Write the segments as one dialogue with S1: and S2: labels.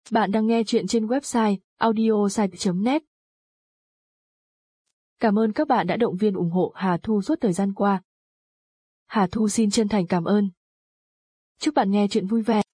S1: Bạn đang nghe chuyện trên website audiosite.net. Cảm ơn các bạn đã động viên ủng hộ Hà Thu suốt thời gian qua. Hà Thu xin chân thành cảm ơn. Chúc bạn nghe chuyện vui vẻ.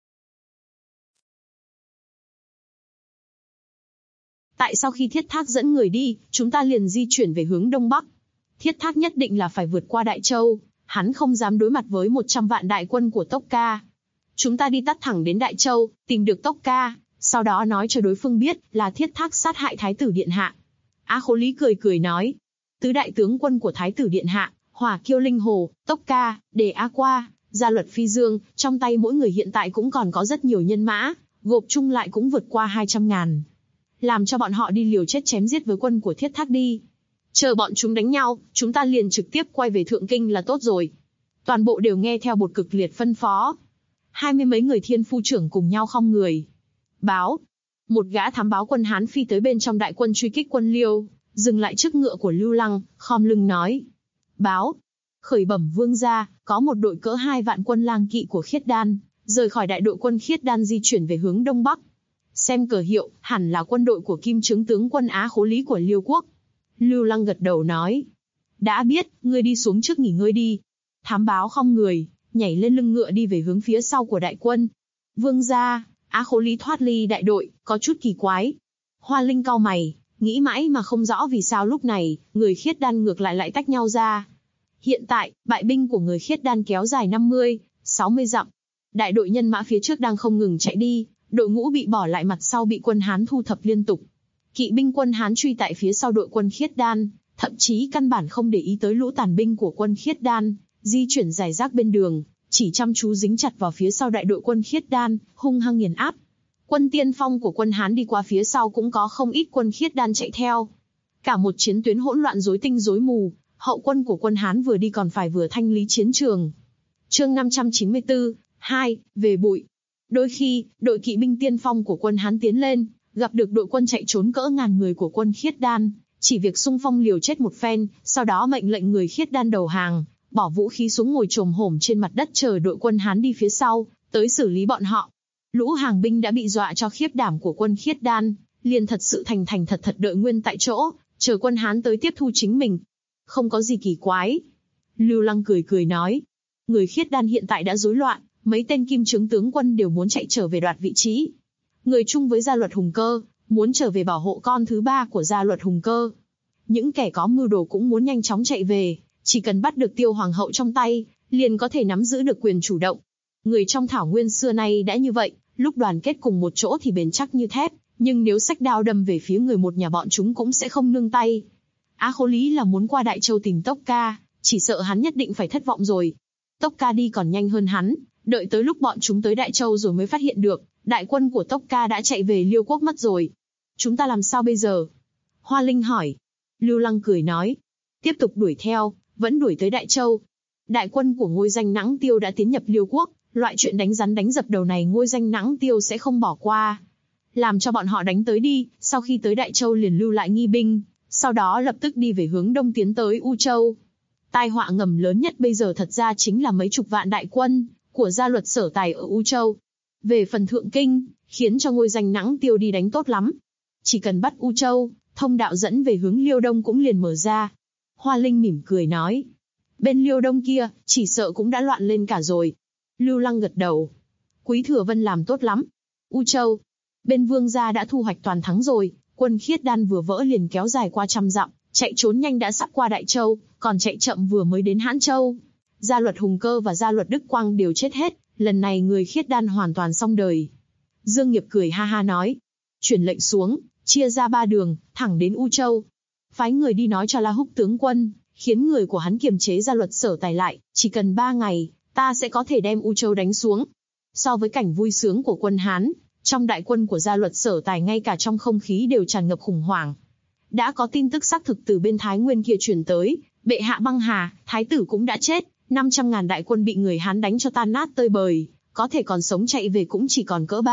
S2: Tại sao khi Thiết Thác dẫn người đi, chúng ta liền di chuyển về hướng Đông Bắc? Thiết Thác nhất định là phải vượt qua Đại Châu, hắn không dám đối mặt với 100 vạn đại quân của Tốc Ca. Chúng ta đi tắt thẳng đến Đại Châu, tìm được Tốc Ca, sau đó nói cho đối phương biết là Thiết Thác sát hại Thái tử Điện Hạ. Á Khố Lý cười cười nói, tứ đại tướng quân của Thái tử Điện Hạ, Hỏa Kiêu Linh Hồ, Tốc Ca, Đề Á Qua, Gia Luật Phi Dương, trong tay mỗi người hiện tại cũng còn có rất nhiều nhân mã, gộp chung lại cũng vượt qua 200.000. Làm cho bọn họ đi liều chết chém giết với quân của Thiết Thác đi. Chờ bọn chúng đánh nhau, chúng ta liền trực tiếp quay về Thượng Kinh là tốt rồi. Toàn bộ đều nghe theo Bột Cực Liệt phân phó. 20 mấy người thiên phu trưởng cùng nhau khom người. Báo. Một gã thám báo quân Hán phi tới bên trong đại quân truy kích quân Liêu, dừng lại trước ngựa của Lưu Lăng, khom lưng nói. Báo. Khởi bẩm vương gia, có một đội cỡ 2 vạn quân lang kỵ của Khiết Đan, rời khỏi đại đội quân Khiết Đan di chuyển về hướng Đông Bắc. Xem cờ hiệu, hẳn là quân đội của Kim Chướng tướng quân Á Khố Lý của Liêu quốc. Lưu Lăng gật đầu nói. Đã biết, ngươi đi xuống trước nghỉ ngơi đi. Thám báo khom người, nhảy lên lưng ngựa đi về hướng phía sau của đại quân. Vương gia, Á Khố Lý thoát ly đại đội, có chút kỳ quái. Hoa Linh cau mày, nghĩ mãi mà không rõ vì sao lúc này, người Khiết Đan ngược lại tách nhau ra. Hiện tại, bại binh của người Khiết Đan kéo dài 50, 60 dặm. Đại đội nhân mã phía trước đang không ngừng chạy đi, đội ngũ bị bỏ lại mặt sau bị quân Hán thu thập liên tục. Kỵ binh quân Hán truy tại phía sau đội quân Khiết Đan, thậm chí căn bản không để ý tới lũ tàn binh của quân Khiết Đan, di chuyển rải rác bên đường, chỉ chăm chú dính chặt vào phía sau đại đội quân Khiết Đan, hung hăng nghiền áp. Quân tiên phong của quân Hán đi qua phía sau cũng có không ít quân Khiết Đan chạy theo. Cả một chiến tuyến hỗn loạn rối tinh rối mù, hậu quân của quân Hán vừa đi còn phải vừa thanh lý chiến trường. Chương 594, 2, về bụi. Đôi khi, đội kỵ binh tiên phong của quân Hán tiến lên, gặp được đội quân chạy trốn cỡ ngàn người của quân Khiết Đan, chỉ việc xung phong liều chết một phen, sau đó mệnh lệnh người Khiết Đan đầu hàng, bỏ vũ khí xuống ngồi chồm hổm trên mặt đất chờ đội quân Hán đi phía sau, tới xử lý bọn họ. Lũ hàng binh đã bị dọa cho khiếp đảm của quân Khiết Đan, liền thật sự thành thật đợi nguyên tại chỗ, chờ quân Hán tới tiếp thu chính mình. Không có gì kỳ quái. Lưu Lăng cười nói, người Khiết Đan hiện tại đã rối loạn, mấy tên Kim Chướng tướng quân đều muốn chạy trở về đoạt vị trí. Người chung với Gia Luật Hùng Cơ, muốn trở về bảo hộ con thứ 3 của Gia Luật Hùng Cơ. Những kẻ có mưu đồ cũng muốn nhanh chóng chạy về, chỉ cần bắt được Tiêu Hoàng hậu trong tay, liền có thể nắm giữ được quyền chủ động. Người trong Thảo Nguyên xưa nay đã như vậy, lúc đoàn kết cùng một chỗ thì bền chắc như thép, nhưng nếu xách đao đâm về phía người một nhà bọn chúng cũng sẽ không nương tay. Á Khố Lý là muốn qua Đại Châu tìm Tốc Ca, chỉ sợ hắn nhất định phải thất vọng rồi. Tốc Ca đi còn nhanh hơn hắn, đợi tới lúc bọn chúng tới Đại Châu rồi mới phát hiện được, đại quân của Tốc Ca đã chạy về Liêu quốc mất rồi. Chúng ta làm sao bây giờ? Hoa Linh hỏi. Lưu Lăng cười nói. Tiếp tục đuổi theo, vẫn đuổi tới Đại Châu. Đại quân của Ngôi Danh Nãng Tiêu đã tiến nhập Liêu quốc, loại chuyện đánh rắn đánh dập đầu này Ngôi Danh Nãng Tiêu sẽ không bỏ qua. Làm cho bọn họ đánh tới đi, sau khi tới Đại Châu liền lưu lại nghi binh, sau đó lập tức đi về hướng đông tiến tới U Châu. Tai họa ngầm lớn nhất bây giờ thật ra chính là mấy chục vạn đại quân của Gia Luật Sở Tài ở U Châu. Về phần Thượng Kinh, khiến cho Ngôi Danh Nãng Tiêu đi đánh tốt lắm. Chỉ cần bắt U Châu, thông đạo dẫn về hướng Liêu Đông cũng liền mở ra. Hoa Linh mỉm cười nói. Bên Liêu Đông kia, chỉ sợ cũng đã loạn lên cả rồi. Lưu Lăng gật đầu. Quý Thừa Vân làm tốt lắm. U Châu. Bên Vương gia đã thu hoạch toàn thắng rồi, quân Khiết Đan vừa vỡ liền kéo dài qua 100 dặm, chạy trốn nhanh đã sắp qua Đại Châu, còn chạy chậm vừa mới đến Hãn Châu. Gia Luật Hùng Cơ và Gia Luật Đức Quang đều chết hết, lần này người Khiết Đan hoàn toàn xong đời. Dương Nghiệp cười ha ha nói. Chuyển lệnh xuống, chia ra 3 đường, thẳng đến U Châu. Phái người đi nói cho La Húc tướng quân, khiến người của hắn kiềm chế Gia Luật Sở Tài lại, chỉ cần 3 ngày, ta sẽ có thể đem U Châu đánh xuống. So với cảnh vui sướng của quân Hán, trong đại quân của Gia Luật Sở Tài ngay cả trong không khí đều tràn ngập khủng hoảng. Đã có tin tức xác thực từ bên Thái Nguyên kia truyền tới, bệ hạ băng hà, thái tử cũng đã chết, 500.000 đại quân bị người Hán đánh cho tan nát tơi bời, có thể còn sống chạy về cũng chỉ còn cỡ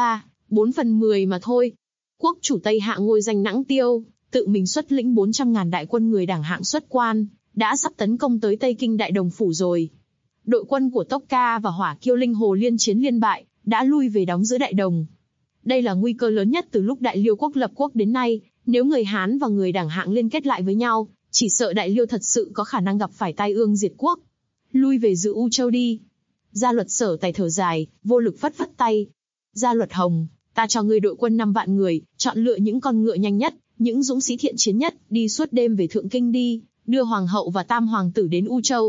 S2: 3/4 mà thôi. Quốc chủ Tây Hạ Ngôi Danh Nãng Tiêu, tự mình xuất lĩnh 400.000 đại quân người đẳng hạng xuất quan, đã sắp tấn công tới Tây Kinh Đại Đồng Phủ rồi. Đội quân của Tốc Ca và Hỏa Kiêu Linh Hồ liên chiến liên bại, đã lui về đóng giữ Đại Đồng. Đây là nguy cơ lớn nhất từ lúc Đại Liêu quốc lập quốc đến nay, nếu người Hán và người Đảng Hạng liên kết lại với nhau, chỉ sợ Đại Liêu thật sự có khả năng gặp phải tai ương diệt quốc. Lui về giữ U Châu đi. Gia Luật Sở Tài thở dài, vô lực phất phất tay. Gia Luật Hồng, ta cho ngươi đội quân 5 vạn người, chọn lựa những con ngựa nhanh nhất, những dũng sĩ thiện chiến nhất, đi suốt đêm về Thượng Kinh đi, đưa Hoàng hậu và Tam Hoàng tử đến U Châu.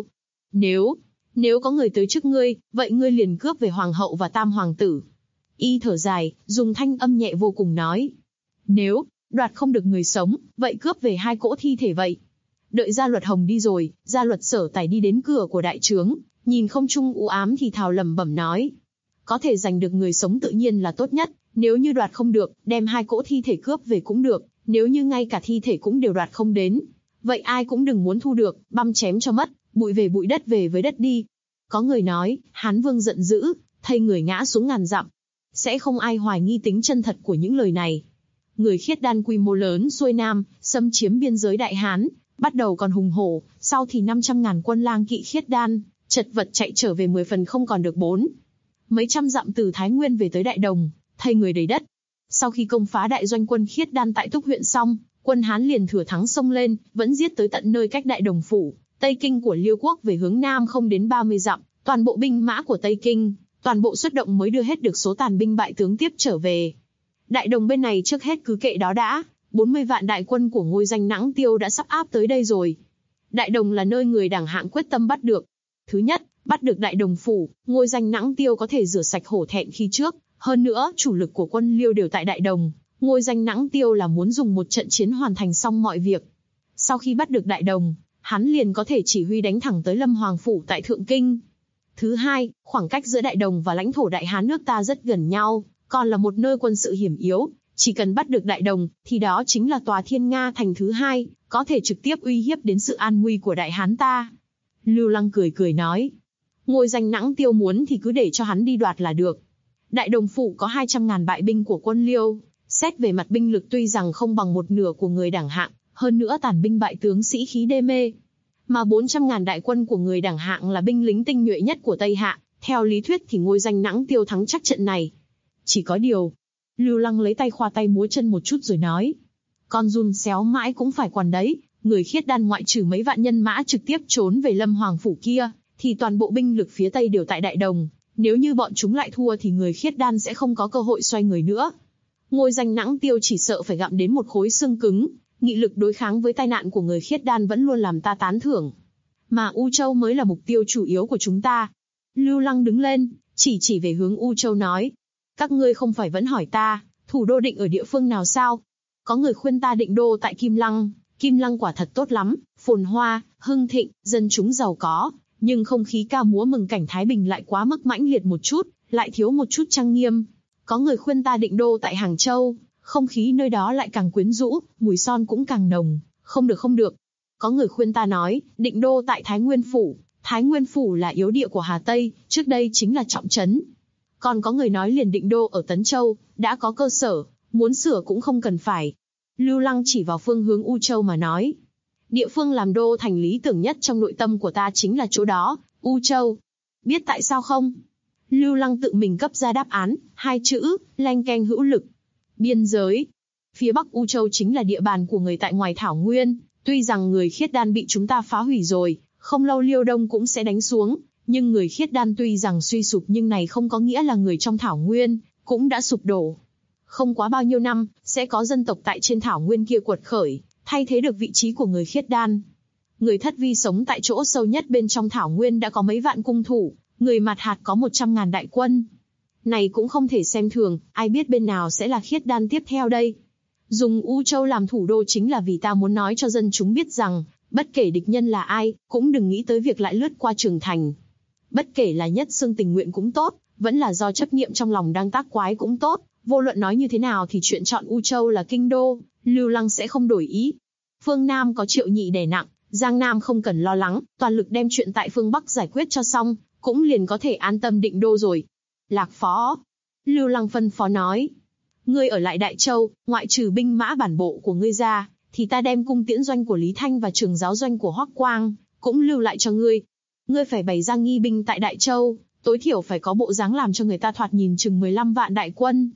S2: Nếu có người tới trước ngươi, vậy ngươi liền cướp về Hoàng hậu và Tam Hoàng tử. Y thở dài, dùng thanh âm nhẹ vô cùng nói. Nếu đoạt không được người sống, vậy cướp về 2 cỗ thi thể vậy. Đợi Gia Luật Hồng đi rồi, Gia Luật Sở Tài đi đến cửa của đại trướng, nhìn không trung u ám thì thào lẩm bẩm nói. Có thể giành được người sống tự nhiên là tốt nhất, nếu như đoạt không được, đem 2 cỗ thi thể cướp về cũng được, nếu như ngay cả thi thể cũng đều đoạt không đến, vậy ai cũng đừng muốn thu được, băm chém cho mất, bụi về bụi đất về với đất đi. Có người nói, Hán Vương giận dữ, thây người ngã xuống ngàn dặm. Sẽ không ai hoài nghi tính chân thật của những lời này. Người khiết đan quy mô lớn xuôi nam, xâm chiếm biên giới Đại Hán, bắt đầu còn hùng hổ, sau thì 500.000 quân lang kỵ khiết đan, chật vật chạy trở về 10 phần không còn được 4. Mấy trăm dặm từ Thái Nguyên về tới Đại Đồng, thây người đầy đất. Sau khi công phá đại doanh quân khiết đan tại Túc huyện xong, quân Hán liền thừa thắng xông lên, vẫn giết tới tận nơi cách Đại Đồng phủ, Tây Kinh của Liêu quốc về hướng nam không đến 30 dặm, toàn bộ binh mã của Tây Kinh, toàn bộ xuất động mới đưa hết được số tàn binh bại tướng tiếp trở về. Đại Đồng bên này trước hết cứ kệ đó đã, 40 vạn đại quân của Ngôi Danh Nãng Tiêu đã sắp áp tới đây rồi. Đại Đồng là nơi người Đảng Hạng quyết tâm bắt được. Thứ nhất, bắt được Đại Đồng phủ, Ngôi Danh Nãng Tiêu có thể rửa sạch hổ thẹn khi trước. Hơn nữa, chủ lực của quân Liêu đều tại Đại Đồng. Ngôi Danh Nãng Tiêu là muốn dùng một trận chiến hoàn thành xong mọi việc. Sau khi bắt được Đại Đồng, hắn liền có thể chỉ huy đánh thẳng tới Lâm Hoàng phủ tại Thượng Kinh. Thứ hai, khoảng cách giữa Đại Đồng và lãnh thổ Đại Hán nước ta rất gần nhau, còn là một nơi quân sự hiểm yếu. Chỉ cần bắt được Đại Đồng, thì đó chính là tòa Thiên Nga thành thứ hai, có thể trực tiếp uy hiếp đến sự an nguy của Đại Hán ta. Lưu Lăng cười cười nói. Ngôi Danh Nãng Tiêu muốn thì cứ để cho hắn đi đoạt là được. Đại Đồng phủ có 200.000 bại binh của quân Liêu, xét về mặt binh lực tuy rằng không bằng một nửa của người Đảng Hạng, hơn nữa tàn binh bại tướng sĩ khí đê mê. Mà 400.000 đại quân của người Đảng Hạng là binh lính tinh nhuệ nhất của Tây Hạ, theo lý thuyết thì Ngôi Danh Nãng Tiêu thắng chắc trận này. Chỉ có điều, Lưu Lăng lấy tay khoa tay múa chân một chút rồi nói. Con giun xéo mãi cũng phải quằn đấy, người khiết đan ngoại trừ mấy vạn nhân mã trực tiếp trốn về Lâm Hoàng phủ kia, thì toàn bộ binh lực phía Tây đều tại Đại Đồng. Nếu như bọn chúng lại thua thì người khiết đan sẽ không có cơ hội xoay người nữa. Ngôi Danh Nãng Tiêu chỉ sợ phải gặm đến một khối xương cứng, nghị lực đối kháng với tai nạn của người khiết đan vẫn luôn làm ta tán thưởng. Mà U Châu mới là mục tiêu chủ yếu của chúng ta. Lưu Lăng đứng lên, chỉ về hướng U Châu nói. Các ngươi không phải vẫn hỏi ta, thủ đô định ở địa phương nào sao? Có người khuyên ta định đô tại Kim Lăng quả thật tốt lắm, phồn hoa, hưng thịnh, dân chúng giàu có, nhưng không khí ca múa mừng cảnh Thái Bình lại quá mức mãnh liệt một chút, lại thiếu một chút trang nghiêm. Có người khuyên ta định đô tại Hàng Châu, không khí nơi đó lại càng quyến rũ, mùi son cũng càng nồng, không được. Có người khuyên ta nói, định đô tại Thái Nguyên phủ là yếu địa của Hà Tây, trước đây chính là trọng trấn. Còn có người nói liền định đô ở Tấn Châu, đã có cơ sở, muốn sửa cũng không cần phải. Lưu Lăng chỉ vào phương hướng U Châu mà nói. Địa phương làm đô thành lý tưởng nhất trong nội tâm của ta chính là chỗ đó, U Châu. Biết tại sao không? Lưu Lăng tự mình cấp ra đáp án, 2 chữ, leng keng hữu lực. Biên giới. Phía Bắc U Châu chính là địa bàn của người tại ngoài Thảo Nguyên, tuy rằng người khiết đan bị chúng ta phá hủy rồi, không lâu Liêu Đông cũng sẽ đánh xuống, nhưng người khiết đan tuy rằng suy sụp nhưng này không có nghĩa là người trong Thảo Nguyên cũng đã sụp đổ. Không quá bao nhiêu năm, sẽ có dân tộc tại trên Thảo Nguyên kia quật khởi, thay thế được vị trí của người khiết đan. Người Thất Vi sống tại chỗ sâu nhất bên trong Thảo Nguyên đã có mấy vạn cung thủ, người Mạt Hạt có 100.000 đại quân. Này cũng không thể xem thường, ai biết bên nào sẽ là khiết đan tiếp theo đây. Dùng U Châu làm thủ đô chính là vì ta muốn nói cho dân chúng biết rằng, bất kể địch nhân là ai, cũng đừng nghĩ tới việc lại lướt qua Trường Thành. Bất kể là Nhất Xương tình nguyện cũng tốt, vẫn là do chấp niệm trong lòng đang tác quái cũng tốt, vô luận nói như thế nào thì chuyện chọn U Châu là kinh đô, Lưu Lăng sẽ không đổi ý. Phương Nam có Triệu Nhị đè nặng, Giang Nam không cần lo lắng, toàn lực đem chuyện tại phương Bắc giải quyết cho xong, cũng liền có thể an tâm định đô rồi. Lạc Phó. Lưu Lăng phân phó nói. Ngươi ở lại Đại Châu, ngoại trừ binh mã bản bộ của ngươi ra, thì ta đem cung tiễn doanh của Lý Thanh và trường giáo doanh của Hoắc Quang, cũng lưu lại cho ngươi. Ngươi phải bày ra nghi binh tại Đại Châu, tối thiểu phải có bộ dáng làm cho người ta thoạt nhìn chừng 15 vạn đại quân.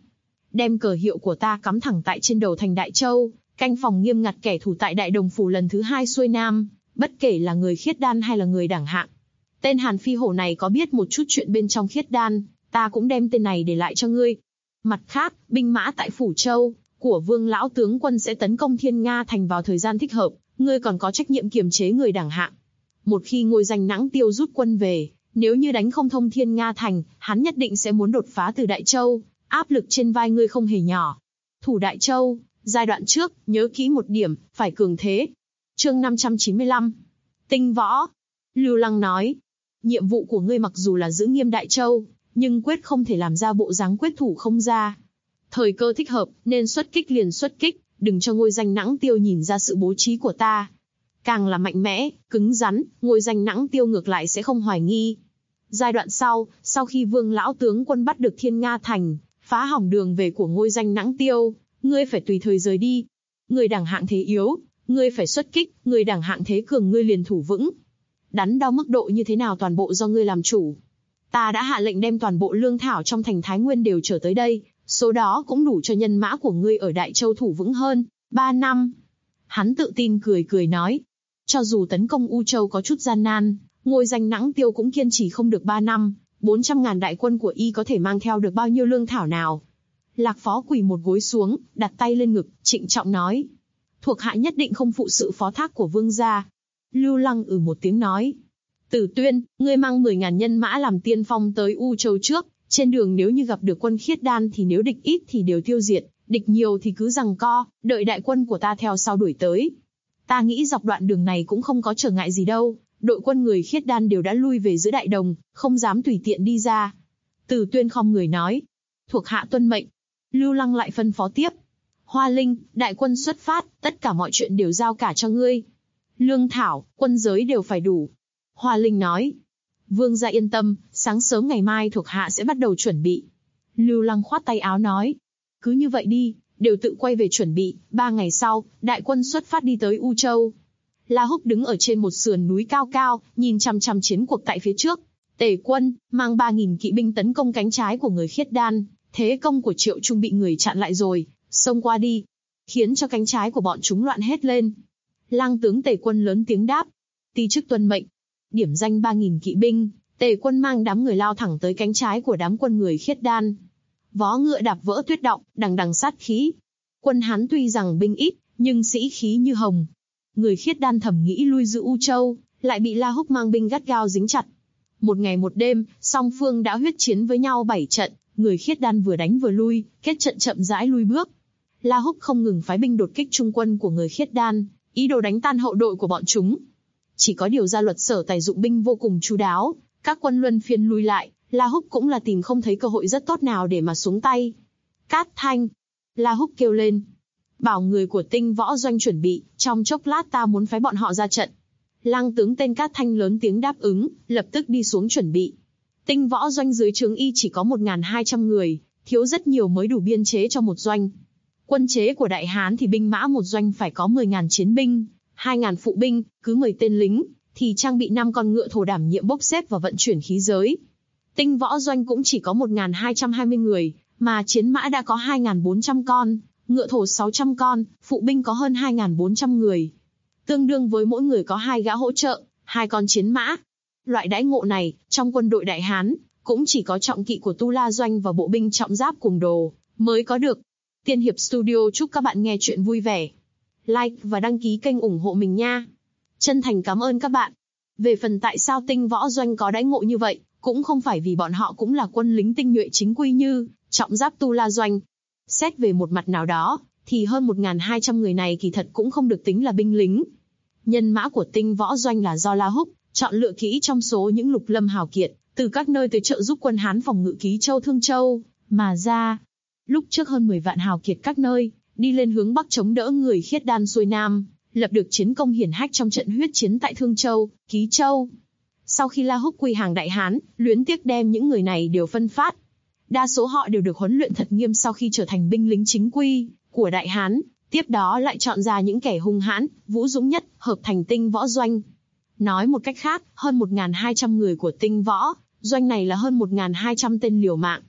S2: đem cờ hiệu của ta cắm thẳng tại trên đầu thành Đại Châu, canh phòng nghiêm ngặt kẻ thù tại Đại Đồng Phủ lần thứ 2 xuôi nam, bất kể là người khiết đan hay là người đẳng hạng. Tên Hàn Phi Hổ này có biết một chút chuyện bên trong khiết đan, ta cũng đem tên này để lại cho ngươi. Mặt khác, binh mã tại Phủ Châu của Vương lão tướng quân sẽ tấn công Thiên Nga thành vào thời gian thích hợp, ngươi còn có trách nhiệm kiềm chế người đẳng hạng. Một khi Ngôi Danh Nãng Tiêu rút quân về, nếu như đánh không thông Thiên Nga thành, hắn nhất định sẽ muốn đột phá từ Đại Châu, áp lực trên vai ngươi không hề nhỏ. Thủ Đại Châu, giai đoạn trước, nhớ kỹ một điểm, phải cường thế. Chương 595. Tinh võ. Lưu Lăng nói, nhiệm vụ của ngươi mặc dù là giữ nghiêm Đại Châu, nhưng quyết không thể làm ra bộ dáng quyết thủ không ra. Thời cơ thích hợp, nên xuất kích liền xuất kích, đừng cho Ngôi Danh Nãng Tiêu nhìn ra sự bố trí của ta. Càng là mạnh mẽ, cứng rắn, Ngôi Danh Nãng Tiêu ngược lại sẽ không hoài nghi. Giai đoạn sau khi Vương lão tướng quân bắt được Thiên Nga thành, phá hỏng đường về của Ngôi Danh Nãng Tiêu, ngươi phải tùy thời rời đi. Người đẳng hạng thế yếu, ngươi phải xuất kích, người đẳng hạng thế cường ngươi liền thủ vững. Đắn đo mức độ như thế nào toàn bộ do ngươi làm chủ. Ta đã hạ lệnh đem toàn bộ lương thảo trong thành Thái Nguyên đều trở tới đây, số đó cũng đủ cho nhân mã của ngươi ở Đại Châu thủ vững hơn 3 năm. Hắn tự tin cười nói, cho dù tấn công U Châu có chút gian nan, Ngôi Danh Nãng Tiêu cũng kiên trì không được 3 năm, 400.000 đại quân của y có thể mang theo được bao nhiêu lương thảo nào. Lạc Phó quỳ một gối xuống, đặt tay lên ngực, trịnh trọng nói, thuộc hạ nhất định không phụ sự phó thác của vương gia. Lưu Lăng một tiếng nói, Tử Tuyên, ngươi mang 10.000 nhân mã làm tiên phong tới U Châu trước, trên đường nếu như gặp được quân khiết đan thì nếu địch ít thì đều tiêu diệt, địch nhiều thì cứ giằng co, đợi đại quân của ta theo sau đuổi tới. Ta nghĩ dọc đoạn đường này cũng không có trở ngại gì đâu, đội quân người khiết đan đều đã lui về giữa Đại Đồng, không dám tùy tiện đi ra. Tử Tuyên khom người nói, thuộc hạ tuân mệnh. Lưu Lăng lại phân phó tiếp, Hoa Linh, đại quân xuất phát, tất cả mọi chuyện đều giao cả cho ngươi. Lương thảo, quân giới đều phải đủ. Hoa Linh nói, vương gia yên tâm, sáng sớm ngày mai thuộc hạ sẽ bắt đầu chuẩn bị. Lưu Lăng khoát tay áo nói, cứ như vậy đi, đều tự quay về chuẩn bị. 3 ngày sau, đại quân xuất phát đi tới U Châu. La Húc đứng ở trên một sườn núi cao cao, nhìn chằm chằm chiến cuộc tại phía trước. Tề quân mang 3.000 kỵ binh tấn công cánh trái của người khiết đan, thế công của Triệu Trung bị người chặn lại rồi, xông qua đi, khiến cho cánh trái của bọn chúng loạn hết lên. Lang tướng Tề quân lớn tiếng đáp, ti chức tuân mệnh. Điểm danh 3.000 kỵ binh, Tề quân mang đám người lao thẳng tới cánh trái của đám quân người khiết đan. Vó ngựa đạp vỡ tuyết động, đằng đằng sát khí. Quân Hán tuy rằng binh ít, nhưng sĩ khí như hồng. Người khiết đan thầm nghĩ lui giữ U Châu, lại bị La Húc mang binh gắt gao dính chặt. Một ngày một đêm, song phương đã huyết chiến với nhau 7 trận, người khiết đan vừa đánh vừa lui, kết trận chậm rãi lui bước. La Húc không ngừng phái binh đột kích trung quân của người khiết đan, ý đồ đánh tan hậu đội của bọn chúng. Chỉ có điều gia luật Sở Tài dụng binh vô cùng chu đáo, các quân luân phiên lui lại, La Húc cũng là tìm không thấy cơ hội rất tốt nào để mà xuống tay. Cát Thanh, La Húc kêu lên, bảo người của Tinh Võ Doanh chuẩn bị, trong chốc lát ta muốn phái bọn họ ra trận. Lang tướng tên Cát Thanh lớn tiếng đáp ứng, lập tức đi xuống chuẩn bị. Tinh Võ Doanh dưới trướng y chỉ có 1.200 người, thiếu rất nhiều mới đủ biên chế cho một doanh. Quân chế của Đại Hán thì binh mã một doanh phải có 10.000 chiến binh, 2.000 phụ binh, cứ 10 tên lính, thì trang bị 5 con ngựa thổ đảm nhiệm bốc xếp và vận chuyển khí giới. Tinh Võ Doanh cũng chỉ có 1.220 người, mà chiến mã đã có 2.400 con, ngựa thổ 600 con, phụ binh có hơn 2.400 người. Tương đương với mỗi người có 2 gã hỗ trợ, 2 con chiến mã. Loại đãi ngộ này, trong quân đội Đại Hán, cũng chỉ có trọng kỵ của Tu La Doanh và bộ binh trọng giáp cùng đồ, mới có được. Tiên Hiệp Studio chúc các bạn nghe chuyện vui vẻ. Like và đăng ký kênh ủng hộ mình nha. Chân thành cảm ơn các bạn. Về phần tại sao Tinh Võ Doanh có đãi ngộ như vậy, cũng không phải vì bọn họ cũng là quân lính tinh nhuệ chính quy như trọng giáp Tu La Doanh. Xét về một mặt nào đó, thì hơn 1.200 người này kỳ thật cũng không được tính là binh lính. Nhân mã của Tinh Võ Doanh là do La Húc chọn lựa kỹ trong số những lục lâm hào kiệt, từ các nơi tới trợ giúp quân Hán phòng ngự Ký Châu Thương Châu, mà ra. Lúc trước hơn 10 vạn hào kiệt các nơi, đi lên hướng Bắc chống đỡ người khiết đan xuôi Nam, lập được chiến công hiển hách trong trận huyết chiến tại Thương Châu, Ký Châu. Sau khi La Húc quy hàng Đại Hán, luyến tiếc đem những người này đều phân phát. Đa số họ đều được huấn luyện thật nghiêm sau khi trở thành binh lính chính quy của Đại Hán, tiếp đó lại chọn ra những kẻ hung hãn, vũ dũng nhất, hợp thành Tinh Võ Doanh. Nói một cách khác, hơn 1.200 người của Tinh Võ Doanh này là hơn 1.200 tên liều mạng.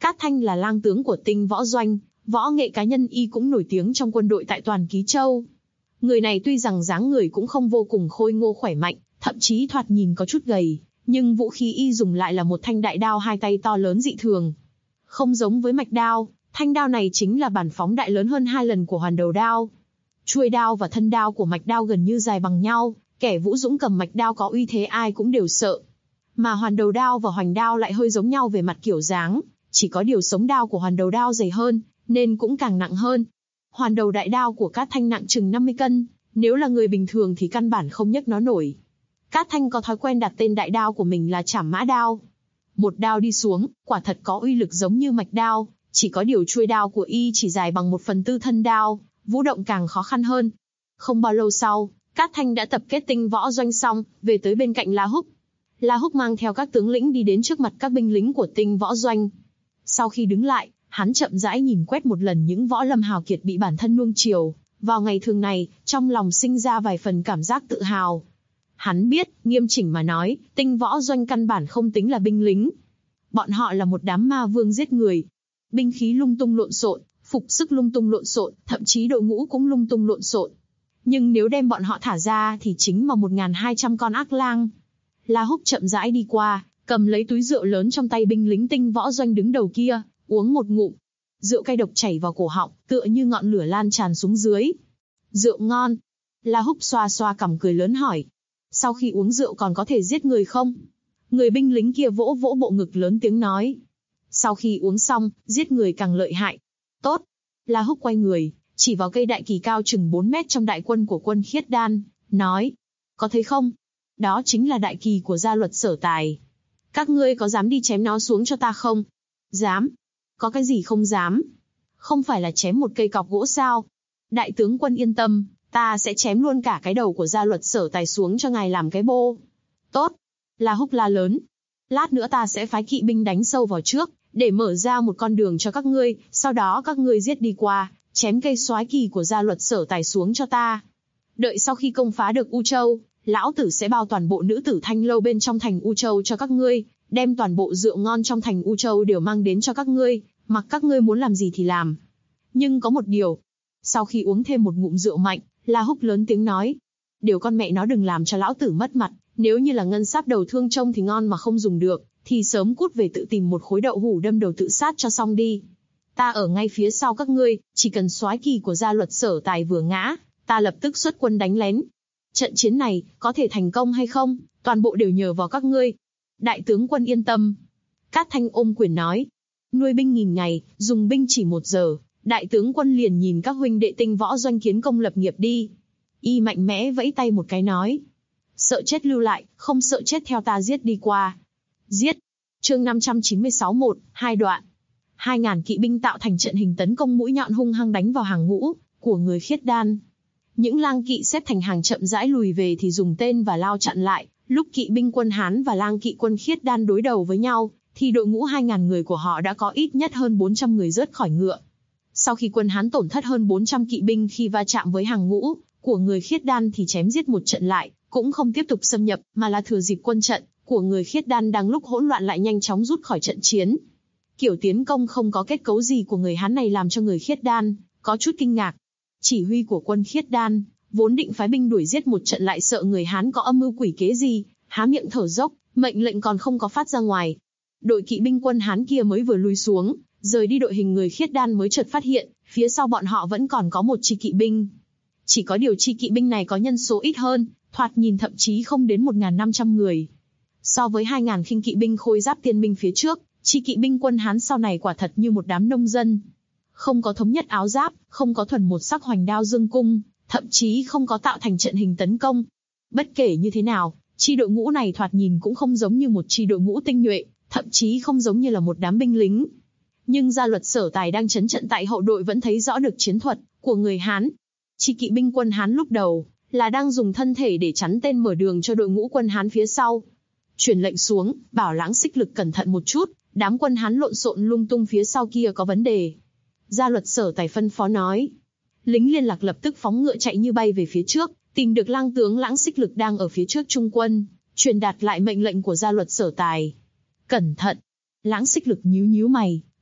S2: Cát Thanh là lang tướng của Tinh Võ Doanh, võ nghệ cá nhân y cũng nổi tiếng trong quân đội tại toàn Ký Châu. Người này tuy rằng dáng người cũng không vô cùng khôi ngô khỏe mạnh, thậm chí thoạt nhìn có chút gầy, nhưng vũ khí y dùng lại là một thanh đại đao hai tay to lớn dị thường. Không giống với mạch đao, thanh đao này chính là bản phóng đại lớn hơn 2 lần của hoàn đầu đao. Chuôi đao và thân đao của mạch đao gần như dài bằng nhau, kẻ vũ dũng cầm mạch đao có uy thế ai cũng đều sợ. Mà hoàn đầu đao và hoành đao lại hơi giống nhau về mặt kiểu dáng, chỉ có điều sống đao của hoàn đầu đao dày hơn, nên cũng càng nặng hơn. Hoàn đầu đại đao của Cát Thanh nặng chừng 50 cân, nếu là người bình thường thì căn bản không nhấc nó nổi. Cát Thanh có thói quen đặt tên đại đao của mình là Trảm Mã Đao. Một đao đi xuống, quả thật có uy lực giống như mạch đao, chỉ có điều chuôi đao của y chỉ dài bằng 1/4 thân đao, vũ động càng khó khăn hơn. Không bao lâu sau, Cát Thanh đã tập kết Tinh Võ Doanh xong, về tới bên cạnh La Húc. La Húc mang theo các tướng lĩnh đi đến trước mặt các binh lính của Tinh Võ Doanh. Sau khi đứng lại, hắn chậm rãi nhìn quét một lần những võ lâm hào kiệt bị bản thân nuông chiều. Vào ngày thường này, trong lòng sinh ra vài phần cảm giác tự hào. Hắn biết, nghiêm chỉnh mà nói, Tinh Võ Doanh căn bản không tính là binh lính. Bọn họ là một đám ma vương giết người. Binh khí lung tung lộn xộn, phục sức lung tung lộn xộn, thậm chí đội ngũ cũng lung tung lộn xộn. Nhưng nếu đem bọn họ thả ra thì chính là 1.200 con ác lang. La Húc chậm rãi đi qua, cầm lấy túi rượu lớn trong tay binh lính Tinh Võ Doanh đứng đầu kia, uống một ngụm. Rượu cay độc chảy vào cổ họng, tựa như ngọn lửa lan tràn xuống dưới. Rượu ngon. La Húc xoa xoa cằm cười lớn hỏi. Sau khi uống rượu còn có thể giết người không? Người binh lính kia vỗ vỗ bộ ngực lớn tiếng nói. Sau khi uống xong, giết người càng lợi hại. Tốt. La Húc quay người, chỉ vào cây đại kỳ cao chừng 4 mét trong đại quân của quân Khiết Đan, nói. Có thấy không? Đó chính là đại kỳ của gia luật Sở Tài. Các ngươi có dám đi chém nó xuống cho ta không? Dám. Có cái gì không dám? Không phải là chém một cây cọc gỗ sao? Đại tướng quân yên tâm, ta sẽ chém luôn cả cái đầu của gia luật Sở Tài xuống cho ngài làm cái bô. Tốt. La Húc la lớn. Lát nữa ta sẽ phái kỵ binh đánh sâu vào trước, để mở ra một con đường cho các ngươi, sau đó các ngươi giết đi qua, chém cây soái kỳ của gia luật Sở Tài xuống cho ta. Đợi sau khi công phá được U Châu, lão tử sẽ bao toàn bộ nữ tử Thanh Lâu bên trong thành U Châu cho các ngươi, đem toàn bộ rượu ngon trong thành U Châu đều mang đến cho các ngươi, mặc các ngươi muốn làm gì thì làm. Nhưng có một điều. Sau khi uống thêm một ngụm rượu mạnh, La Húc lớn tiếng nói. Điều con mẹ nó đừng làm cho lão tử mất mặt, nếu như là ngân sáp đầu thương trông thì ngon mà không dùng được, thì sớm cút về tự tìm một khối đậu hủ đâm đầu tự sát cho xong đi. Ta ở ngay phía sau các ngươi, chỉ cần soái kỳ của gia luật Sở Tài vừa ngã, ta lập tức xuất quân đánh lén. Trận chiến này, có thể thành công hay không, toàn bộ đều nhờ vào các ngươi. Đại tướng quân yên tâm. Cát Thanh ôm quyền nói. Nuôi binh nghìn ngày, dùng binh chỉ 1 giờ, đại tướng quân liền nhìn các huynh đệ Tinh Võ Doanh kiến công lập nghiệp đi. Y mạnh mẽ vẫy tay một cái nói. Sợ chết lưu lại, không sợ chết theo ta giết đi qua. Giết. Chương 596-1, 2 đoạn. 2.000 kỵ binh tạo thành trận hình tấn công mũi nhọn hung hăng đánh vào hàng ngũ của người Khiết Đan. Những lang kỵ xếp thành hàng chậm rãi lùi về thì dùng tên và lao chặn lại. Lúc kỵ binh quân Hán và lang kỵ quân Khiết Đan đối đầu với nhau, thì đội ngũ 2.000 người của họ đã có ít nhất hơn 400 người rớt khỏi ngựa. Sau khi quân Hán tổn thất hơn 400 kỵ binh khi va chạm với hàng ngũ của người Khiết Đan thì chém giết một trận lại, cũng không tiếp tục xâm nhập, mà là thừa dịp quân trận của người Khiết Đan đang lúc hỗn loạn lại nhanh chóng rút khỏi trận chiến. Kiểu tiến công không có kết cấu gì của người Hán này làm cho người Khiết Đan có chút kinh ngạc. Chỉ huy của quân Khiết Đan vốn định phái binh đuổi giết một trận lại sợ người Hán có âm mưu quỷ kế gì, há miệng thở dốc, mệnh lệnh còn không có phát ra ngoài. Đội kỵ binh quân Hán kia mới vừa lùi xuống, rời đi đội hình người Khiết Đan mới chợt phát hiện, phía sau bọn họ vẫn còn có một chi kỵ binh. Chỉ có điều chi kỵ binh này có nhân số ít hơn, thoạt nhìn thậm chí không đến 1.500 người. So với 2.000 khinh kỵ binh khôi giáp tiên minh phía trước, chi kỵ binh quân Hán sau này quả thật như một đám nông dân. Không có thống nhất áo giáp, không có thuần một sắc hoành đao dương cung, thậm chí không có tạo thành trận hình tấn công. Bất kể như thế nào, chi đội ngũ này thoạt nhìn cũng không giống như một chi đội ngũ tinh nhuệ, thậm chí không giống như là một đám binh lính. Nhưng gia luật Sở Tài đang trấn trận tại hậu đội vẫn thấy rõ được chiến thuật của người Hán. Chi kỵ binh quân Hán lúc đầu là đang dùng thân thể để chắn tên mở đường cho đội ngũ quân Hán phía sau. Truyền lệnh xuống, bảo Lãng Xích Lực cẩn thận một chút, đám quân Hán lộn xộn lung tung phía sau kia có vấn đề. Gia luật Sở Tài phân phó nói. Lính liên lạc lập tức phóng ngựa chạy như bay về phía trước, tìm được lang tướng Lãng Xích Lực đang ở phía trước trung quân, truyền đạt lại mệnh lệnh của gia luật Sở Tài. Cẩn thận! Lãng Xích Lực nhíu nhíu mày,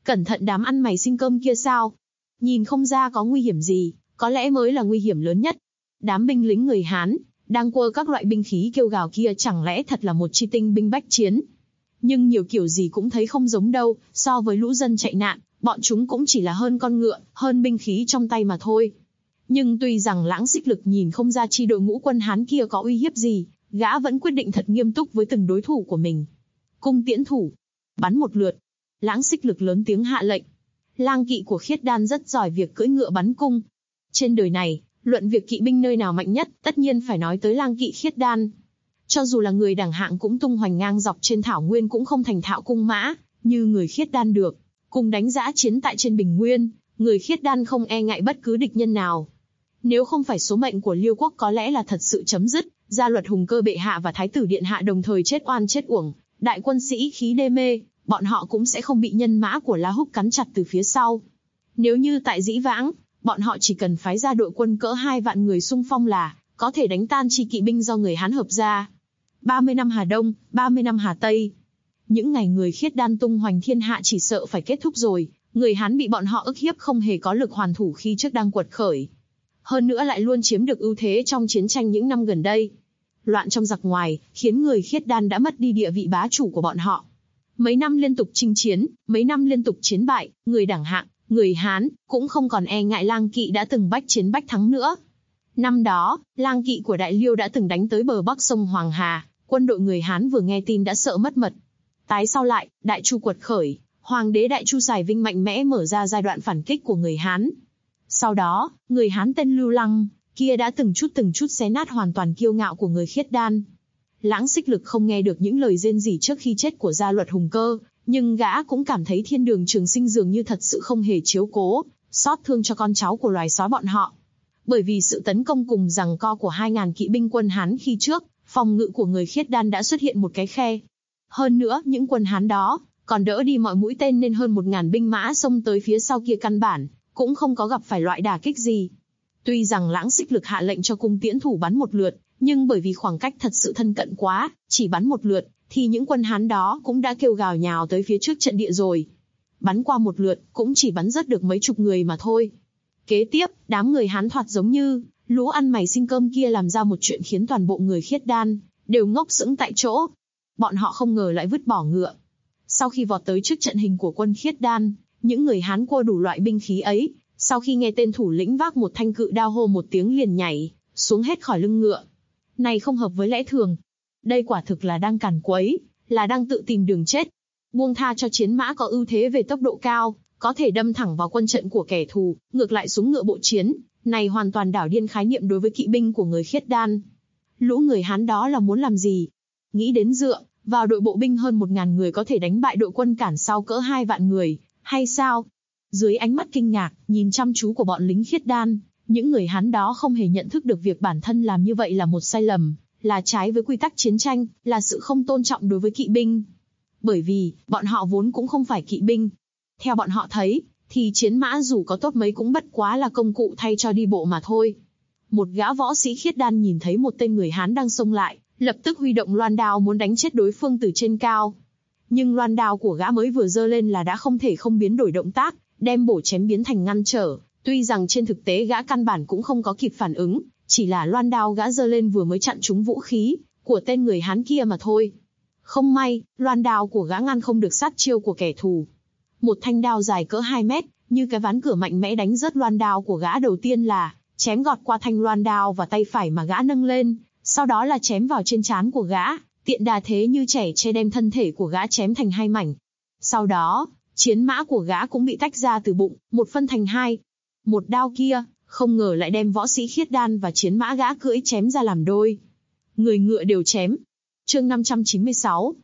S2: Cẩn thận đám ăn mày xin cơm kia sao? Nhìn không ra có nguy hiểm gì, có lẽ mới là nguy hiểm lớn nhất. Đám binh lính người Hán, đang quơ các loại binh khí kêu gào kia chẳng lẽ thật là một chi tinh binh bách chiến. Nhưng nhiều kiểu gì cũng thấy không giống đâu, so với lũ dân chạy nạn, bọn chúng cũng chỉ là hơn con ngựa, hơn binh khí trong tay mà thôi. Nhưng tuy rằng Lãng Xích Lực nhìn không ra chi đội ngũ quân Hán kia có uy hiếp gì, gã vẫn quyết định thật nghiêm túc với từng đối thủ của mình. Cung tiễn thủ, bắn một lượt. Lãng Xích Lực lớn tiếng hạ lệnh. Lang kỵ của Khiết Đan rất giỏi việc cưỡi ngựa bắn cung. Trên đời này, luận việc kỵ binh nơi nào mạnh nhất, tất nhiên phải nói tới lang kỵ Khiết Đan. Cho dù là người đẳng hạng cũng tung hoành ngang dọc trên thảo nguyên cũng không thành thạo cung mã, như người Khiết Đan được. Cùng đánh dã chiến tại trên bình nguyên, người Khiết Đan không e ngại bất cứ địch nhân nào. Nếu không phải số mệnh của Liêu quốc có lẽ là thật sự chấm dứt, Gia Luật Hùng Cơ bệ hạ và Thái tử điện hạ đồng thời chết oan chết uổng, đại quân sĩ khí đê mê, bọn họ cũng sẽ không bị nhân mã của La Húc cắn chặt từ phía sau. Nếu như tại dĩ vãng, bọn họ chỉ cần phái ra đội quân cỡ 2 vạn người xung phong là có thể đánh tan chi kỵ binh do người Hán hợp ra. 30 năm Hà Đông, 30 năm Hà Tây. Những ngày người Khiết Đan tung hoành thiên hạ chỉ sợ phải kết thúc rồi, người Hán bị bọn họ ức hiếp không hề có lực hoàn thủ khi trước đang quật khởi. Hơn nữa lại luôn chiếm được ưu thế trong chiến tranh những năm gần đây. Loạn trong giặc ngoài, khiến người Khiết Đan đã mất đi địa vị bá chủ của bọn họ. Mấy năm liên tục chinh chiến, mấy năm liên tục chiến bại, người đẳng hạng, người Hán, cũng không còn e ngại lang kỵ đã từng bách chiến bách thắng nữa. Năm đó, lang kỵ của Đại Liêu đã từng đánh tới bờ bắc sông Hoàng Hà, quân đội người Hán vừa nghe tin đã sợ mất mật. Tái sau lại, Đại Chu quật khởi, Hoàng đế Đại Chu Sài Vinh mạnh mẽ mở ra giai đoạn phản kích của người Hán. Sau đó, người Hán tên Lưu Lăng, kia đã từng chút xé nát hoàn toàn kiêu ngạo của người Khiết Đan. Lãng Xích Lực không nghe được những lời rên rỉ trước khi chết của Gia Luật Hùng Cơ, nhưng gã cũng cảm thấy thiên đường trường sinh dường như thật sự không hề chiếu cố, xót thương cho con cháu của loài sói bọn họ. Bởi vì sự tấn công cùng giằng co của 2.000 kỵ binh quân Hán khi trước, phòng ngự của người Khiết Đan đã xuất hiện một cái khe. Hơn nữa, những quân Hán đó còn đỡ đi mọi mũi tên nên hơn 1.000 binh mã xông tới phía sau kia căn bản cũng không có gặp phải loại đả kích gì. Tuy rằng Lãng Xích Lực hạ lệnh cho cung tiễn thủ bắn một lượt, nhưng bởi vì khoảng cách thật sự thân cận quá, chỉ bắn một lượt, thì những quân Hán đó cũng đã kêu gào nhào tới phía trước trận địa rồi. Bắn qua một lượt, cũng chỉ bắn rớt được mấy chục người mà thôi. Kế tiếp, đám người Hán thoạt giống như lũ ăn mày xin cơm kia làm ra một chuyện khiến toàn bộ người Khiết Đan đều ngốc sững tại chỗ. Bọn họ không ngờ lại vứt bỏ ngựa. Sau khi vọt tới trước trận hình của quân Khiết Đan, những người Hán cua đủ loại binh khí ấy, sau khi nghe tên thủ lĩnh vác một thanh cự đao hô một tiếng liền nhảy xuống hết khỏi lưng ngựa. Này không hợp với lẽ thường. Đây quả thực là đang càn quấy, là đang tự tìm đường chết. Buông tha cho chiến mã có ưu thế về tốc độ cao, có thể đâm thẳng vào quân trận của kẻ thù, ngược lại xuống ngựa bộ chiến, này hoàn toàn đảo điên khái niệm đối với kỵ binh của người Khiết Đan. Lũ người Hán đó là muốn làm gì? Nghĩ đến dựa vào đội bộ binh hơn 1.000 người có thể đánh bại đội quân cản sau cỡ 2 vạn người, hay sao? Dưới ánh mắt kinh ngạc, nhìn chăm chú của bọn lính Khiết Đan, những người Hán đó không hề nhận thức được việc bản thân làm như vậy là một sai lầm, là trái với quy tắc chiến tranh, là sự không tôn trọng đối với kỵ binh. Bởi vì, bọn họ vốn cũng không phải kỵ binh. Theo bọn họ thấy, thì chiến mã dù có tốt mấy cũng bất quá là công cụ thay cho đi bộ mà thôi. Một gã võ sĩ Khiết Đan nhìn thấy một tên người Hán đang xông lại, lập tức huy động loan đao muốn đánh chết đối phương từ trên cao. Nhưng loan đao của gã mới vừa giơ lên là đã không thể không biến đổi động tác, đem bổ chém biến thành ngăn trở. Tuy rằng trên thực tế gã căn bản cũng không có kịp phản ứng, chỉ là loan đao gã giơ lên vừa mới chặn trúng vũ khí của tên người Hán kia mà thôi. Không may, loan đao của gã ngăn không được sát chiêu của kẻ thù. Một thanh đao dài cỡ 2 mét, như cái ván cửa mạnh mẽ đánh rớt loan đao của gã. Đầu tiên là chém gọt qua thanh loan đao và tay phải mà gã nâng lên, sau đó là chém vào trên trán của gã, tiện đà thế như trẻ che đem thân thể của gã chém thành 2 mảnh. Sau đó, chiến mã của gã cũng bị tách ra từ bụng, một phân thành 2. Một đao kia, không ngờ lại đem võ sĩ Khiết Đan và chiến mã gã cưỡi chém ra làm đôi. Người ngựa đều chém. Chương 596,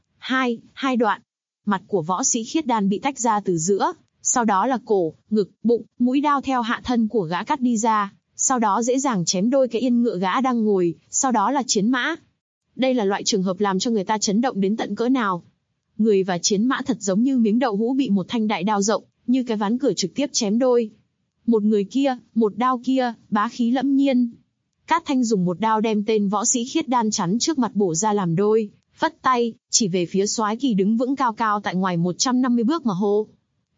S2: 2 đoạn. Mặt của võ sĩ Khiết Đan bị tách ra từ giữa, sau đó là cổ, ngực, bụng, mũi đao theo hạ thân của gã cắt đi ra, sau đó dễ dàng chém đôi cái yên ngựa gã đang ngồi, sau đó là chiến mã. Đây là loại trường hợp làm cho người ta chấn động đến tận cỡ nào. Người và chiến mã thật giống như miếng đậu hũ bị một thanh đại đao rộng, như cái ván cửa trực tiếp chém đôi. Một người kia, một đao kia, bá khí lẫm nhiên. Cát Thanh dùng một đao đem tên võ sĩ Khiết Đan chắn trước mặt bổ ra làm đôi, phất tay, chỉ về phía Soái Kỳ đứng vững cao cao tại ngoài 150 bước mà hô.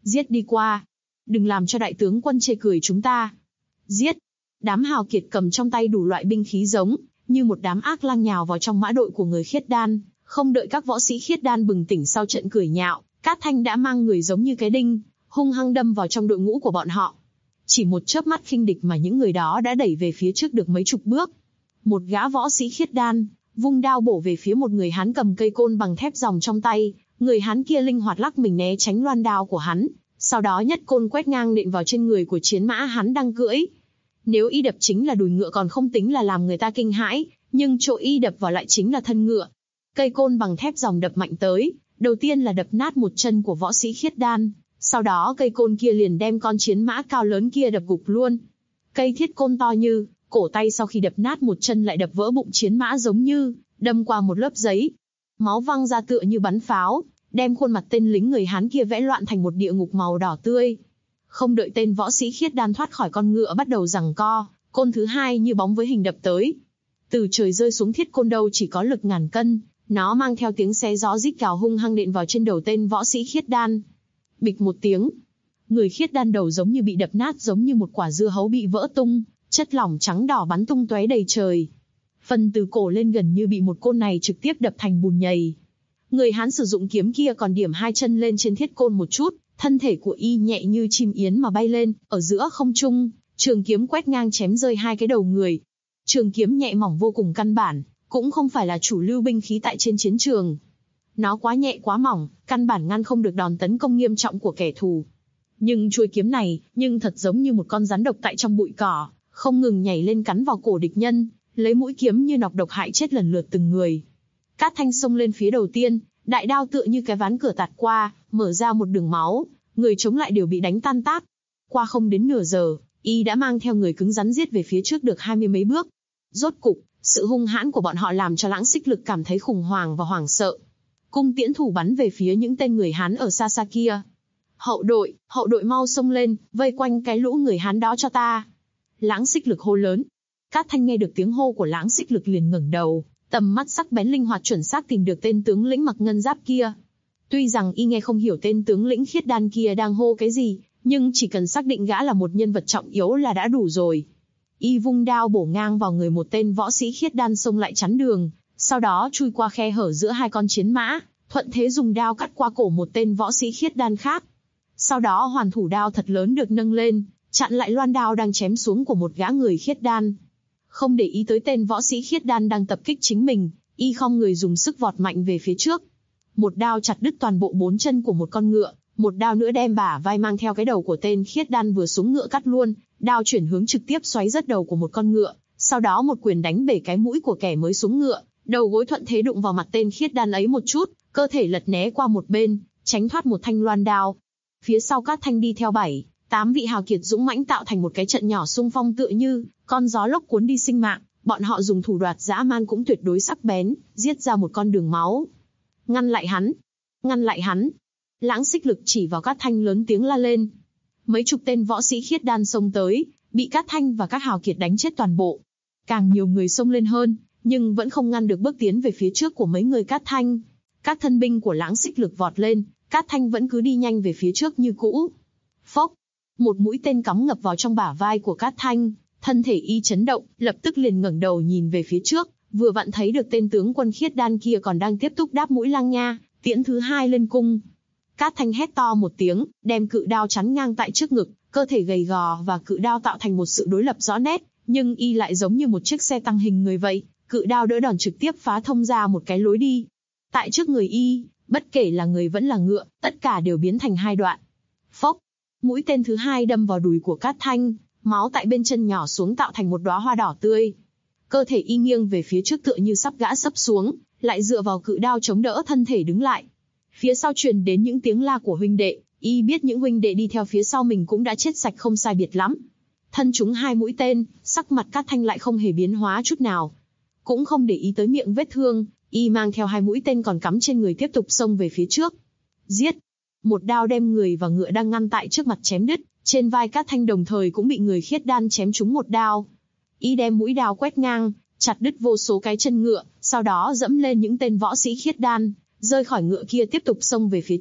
S2: Giết đi qua. Đừng làm cho đại tướng quân chê cười chúng ta. Giết. Đám hào kiệt cầm trong tay đủ loại binh khí giống như một đám ác lang nhào vào trong mã đội của người khiết đan. Không đợi các võ sĩ khiết đan bừng tỉnh sau trận cười nhạo, Cát Thanh đã mang người giống như cái đinh, hung hăng đâm vào trong đội ngũ của bọn họ. Chỉ một chớp mắt khinh địch mà những người đó đã đẩy về phía trước được mấy chục bước. Một gã võ sĩ khiết đan vung đao bổ về phía một người Hán cầm cây côn bằng thép ròng trong tay. Người Hán kia linh hoạt lắc mình né tránh loan đao của hắn, sau đó nhất côn quét ngang nện vào trên người của chiến mã hắn đang cưỡi. Nếu y đập chính là đùi ngựa còn không tính là làm người ta kinh hãi, nhưng chỗ y đập vào lại chính là thân ngựa. Cây côn bằng thép ròng đập mạnh tới, đầu tiên là đập nát một chân của võ sĩ khiết đan, sau đó cây côn kia liền đem con chiến mã cao lớn kia đập gục luôn. Cây thiết côn to như cổ tay sau khi đập nát một chân lại đập vỡ bụng chiến mã giống như đâm qua một lớp giấy. Máu văng ra tựa như bắn pháo, đem khuôn mặt tên lính người Hán kia vẽ loạn thành một địa ngục màu đỏ tươi. Không đợi tên võ sĩ khiết đan thoát khỏi con ngựa bắt đầu giằng co, côn thứ hai như bóng với hình đập tới. Từ trời rơi xuống thiết côn đâu chỉ có lực ngàn cân, nó mang theo tiếng xé gió rít gào hung hăng nện vào trên đầu tên võ sĩ khiết đan. Bịch một tiếng, người khiết đan đầu giống như bị đập nát, giống như một quả dưa hấu bị vỡ tung, chất lỏng trắng đỏ bắn tung tóe đầy trời. Phần từ cổ lên gần như bị một côn này trực tiếp đập thành bùn nhầy. Người Hán sử dụng kiếm kia còn điểm hai chân lên trên thiết côn một chút, thân thể của y nhẹ như chim yến mà bay lên, ở giữa không trung, trường kiếm quét ngang chém rơi hai cái đầu người. Trường kiếm nhẹ mỏng vô cùng căn bản, cũng không phải là chủ lưu binh khí tại trên chiến trường. Nó quá nhẹ quá mỏng, căn bản ngăn không được đòn tấn công nghiêm trọng của kẻ thù. Nhưng chuôi kiếm này, nhưng thật giống như một con rắn độc tại trong bụi cỏ, không ngừng nhảy lên cắn vào cổ địch nhân, lấy mũi kiếm như nọc độc hại chết lần lượt từng người. Cát Thanh xông lên phía đầu tiên, đại đao tựa như cái ván cửa tạt qua, mở ra một đường máu, người chống lại đều bị đánh tan tác. Qua không đến nửa giờ, y đã mang theo người cứng rắn giết về phía trước được 20 mấy bước. Rốt cục, sự hung hãn của bọn họ làm cho Lãng Xích Lực cảm thấy khủng hoảng và hoảng sợ. Cung tiễn thủ bắn về phía những tên người Hán ở xa xa kia. Hậu đội mau xông lên, vây quanh cái lũ người Hán đó cho ta. Lãng Xích Lực hô lớn. Cát Thanh nghe được tiếng hô của Lãng Xích Lực liền ngẩng đầu, tầm mắt sắc bén linh hoạt chuẩn xác tìm được tên tướng lĩnh mặc ngân giáp kia. Tuy rằng y nghe không hiểu tên tướng lĩnh khiết đan kia đang hô cái gì, nhưng chỉ cần xác định gã là một nhân vật trọng yếu là đã đủ rồi. Y vung đao bổ ngang vào người một tên võ sĩ khiết đan xông lại chắn đường, sau đó chui qua khe hở giữa hai con chiến mã, thuận thế dùng đao cắt qua cổ một tên võ sĩ khiết đan khác. Sau đó hoàn thủ đao thật lớn được nâng lên, chặn lại loan đao đang chém xuống của một gã người khiết đan. Không để ý tới tên võ sĩ khiết đan đang tập kích chính mình, y khom người dùng sức vọt mạnh về phía trước. Một đao chặt đứt toàn bộ 4 chân của một con ngựa, một đao nữa đem bả vai mang theo cái đầu của tên khiết đan vừa xuống ngựa cắt luôn, đao chuyển hướng trực tiếp xoáy rớt đầu của một con ngựa, sau đó một quyền đánh bể cái mũi của kẻ mới xuống ngựa, đầu gối thuận thế đụng vào mặt tên khiết đan ấy một chút, cơ thể lật né qua một bên, tránh thoát một thanh loan đao. Phía sau Cát Thanh đi theo 7-8 vị hào kiệt dũng mãnh tạo thành một cái trận nhỏ xung phong tựa như con gió lốc cuốn đi sinh mạng, bọn họ dùng thủ đoạn dã man cũng tuyệt đối sắc bén, giết ra một con đường máu. Ngăn lại hắn! Ngăn lại hắn! Lãng Xích Lực chỉ vào Cát Thanh lớn tiếng la lên. Mấy chục tên võ sĩ khiết đan xông tới, bị Cát Thanh và các hào kiệt đánh chết toàn bộ. Càng nhiều người xông lên hơn, nhưng vẫn không ngăn được bước tiến về phía trước của mấy người Cát Thanh. Các thân binh của Lãng Xích Lực vọt lên, Cát Thanh vẫn cứ đi nhanh về phía trước như cũ. Phốc! Một mũi tên cắm ngập vào trong bả vai của Cát Thanh, thân thể y chấn động, lập tức liền ngẩng đầu nhìn về phía trước, vừa vặn thấy được tên tướng quân khiết đan kia còn đang tiếp tục đáp mũi lang nha, tiễn thứ hai lên cung. Cát Thanh hét to một tiếng, đem cự đao chắn ngang tại trước ngực, cơ thể gầy gò và cự đao tạo thành một sự đối lập rõ nét, nhưng y lại giống như một chiếc xe tăng hình người vậy, cự đao đỡ đòn trực tiếp phá thông ra một cái lối đi. Tại trước người y, bất kể là người vẫn là ngựa, tất cả đều biến thành hai đoạn. Phốc! Mũi tên thứ hai đâm vào đùi của Cát Thanh, máu tại bên chân nhỏ xuống tạo thành một đóa hoa đỏ tươi. Cơ thể y nghiêng về phía trước tựa như sắp ngã sấp xuống, lại dựa vào cự đao chống đỡ thân thể đứng lại. Phía sau truyền đến những tiếng la của huynh đệ, y biết những huynh đệ đi theo phía sau mình cũng đã chết sạch không sai biệt lắm. Thân trúng 2 mũi tên, sắc mặt Cát Thanh lại không hề biến hóa chút nào. Cũng không để ý tới miệng vết thương, y mang theo 2 mũi tên còn cắm trên người tiếp tục xông về phía trước. Giết! Một đao đem người và ngựa đang ngăn tại trước mặt chém đứt, trên vai Cát Thanh đồng thời cũng bị người khiết đan chém trúng một đao. Y đem mũi đao quét ngang, chặt đứt vô số cái chân ngựa, sau đó dẫm lên những tên võ sĩ khiết đan, rơi khỏi ngựa kia tiếp tục xông về phía trước,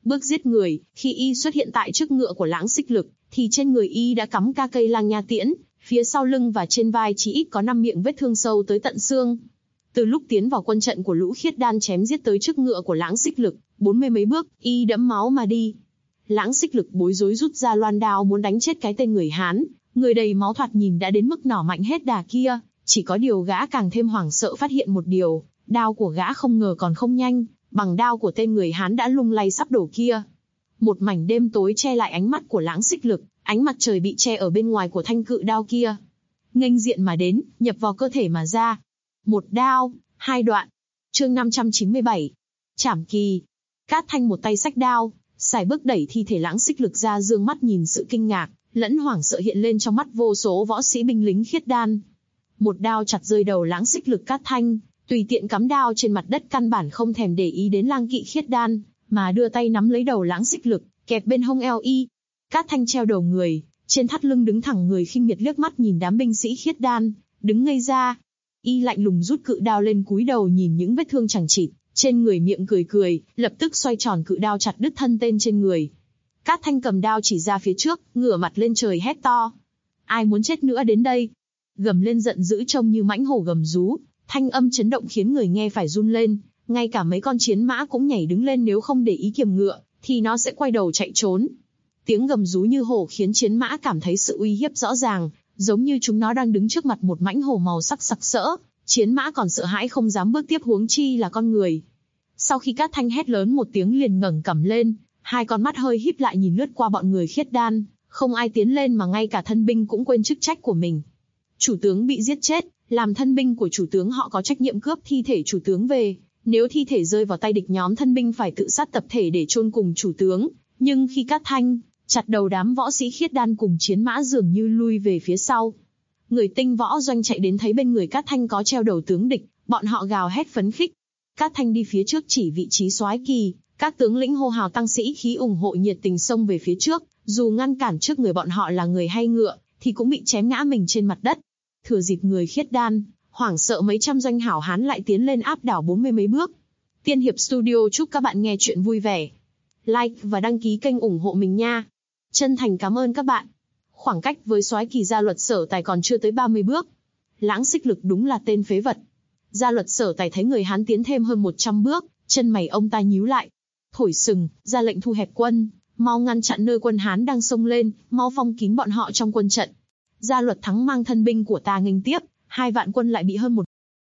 S2: bước giết người. Khi y xuất hiện tại trước ngựa của Lãng Xích Lực, thì trên người y đã cắm ca cây lang nha tiễn, phía sau lưng và trên vai chỉ ít có 5 miệng vết thương sâu tới tận xương. Từ lúc tiến vào quân trận của lũ khiết đan chém giết tới trước ngựa của Lãng Xích Lực, 40 mấy bước, y đẫm máu mà đi. Lãng Xích Lực bối rối rút ra loan đao muốn đánh chết cái tên người Hán, người đầy máu thoạt nhìn đã đến mức nỏ mạnh hết đà kia. Chỉ có điều gã càng thêm hoảng sợ phát hiện một điều, đao của gã không ngờ còn không nhanh bằng đao của tên người Hán đã lung lay sắp đổ kia. Một mảnh đêm tối che lại ánh mắt của Lãng Xích Lực, ánh mặt trời bị che ở bên ngoài của thanh cự đao kia. Nghênh diện mà đến, nhập vào cơ thể mà ra. Một đao, hai đoạn. Chương 597. Trảm kỳ. Cát Thanh một tay xách đao, sải bước đẩy thi thể Lãng Xích Lực ra, dương mắt nhìn sự kinh ngạc lẫn hoảng sợ hiện lên trong mắt vô số võ sĩ binh lính khiết đan. Một đao chặt rơi đầu Lãng Xích Lực Cát Thanh, tùy tiện cắm đao trên mặt đất, căn bản không thèm để ý đến lang kỵ khiết đan, mà đưa tay nắm lấy đầu Lãng Xích Lực, kẹp bên hông eo y. Cát Thanh treo đầu người, trên thắt lưng đứng thẳng người, khinh miệt liếc mắt nhìn đám binh sĩ khiết đan, đứng ngây ra. Y lạnh lùng rút cự đao lên, cúi đầu nhìn những vết thương chằng chịt trên người, miệng cười cười, lập tức xoay tròn cự đao chặt đứt thân tên trên người. Cát Thanh cầm đao chỉ ra phía trước, ngửa mặt lên trời hét to: ai muốn chết nữa đến đây? Gầm lên giận dữ trông như mãnh hổ gầm rú, thanh âm chấn động khiến người nghe phải run lên, ngay cả mấy con chiến mã cũng nhảy đứng lên, nếu không để ý kiềm ngựa, thì nó sẽ quay đầu chạy trốn. Tiếng gầm rú như hổ khiến chiến mã cảm thấy sự uy hiếp rõ ràng, giống như chúng nó đang đứng trước mặt một mãnh hổ màu sắc sặc sỡ. Chiến mã còn sợ hãi không dám bước tiếp, huống chi là con người. Sau khi Cát Thanh hét lớn một tiếng liền ngẩng cằm lên, hai con mắt hơi híp lại nhìn lướt qua bọn người khiết đan, không ai tiến lên mà ngay cả thân binh cũng quên chức trách của mình. Chủ tướng bị giết chết, làm thân binh của chủ tướng họ có trách nhiệm cướp thi thể chủ tướng về. Nếu thi thể rơi vào tay địch, nhóm thân binh phải tự sát tập thể để chôn cùng chủ tướng. Nhưng khi Cát Thanh chặt đầu, đám võ sĩ khiết đan cùng chiến mã dường như lui về phía sau. Người tinh võ doanh chạy đến thấy bên người Cát Thanh có treo đầu tướng địch, bọn họ gào hét phấn khích. Cát Thanh đi phía trước chỉ vị trí soái kỳ, các tướng lĩnh hô hào tăng sĩ khí ủng hộ nhiệt tình xông về phía trước, dù ngăn cản trước người bọn họ là người hay ngựa, thì cũng bị chém ngã mình trên mặt đất. Thừa dịp người khiết đan hoảng sợ, mấy trăm doanh hảo hán lại tiến lên áp đảo 40 mấy bước. Tiên Hiệp Studio chúc các bạn nghe chuyện vui vẻ. Like và đăng ký kênh ủng hộ mình nha. Chân thành cảm ơn các bạn. Khoảng cách với soái kỳ Gia Luật Sở Tài còn chưa tới 30 bước. Lãng Xích Lực đúng là tên phế vật. Gia Luật Sở Tài thấy người Hán tiến thêm hơn 100 bước, chân mày ông ta nhíu lại. Thổi sừng, ra lệnh thu hẹp quân, mau ngăn chặn nơi quân Hán đang xông lên, mau phong kín bọn họ trong quân trận. Gia Luật Thắng mang thân binh của ta nghênh tiếp, 2 vạn quân lại bị hơn một.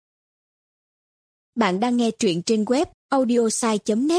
S3: Bạn đang nghe truyện trên web audiosai.net.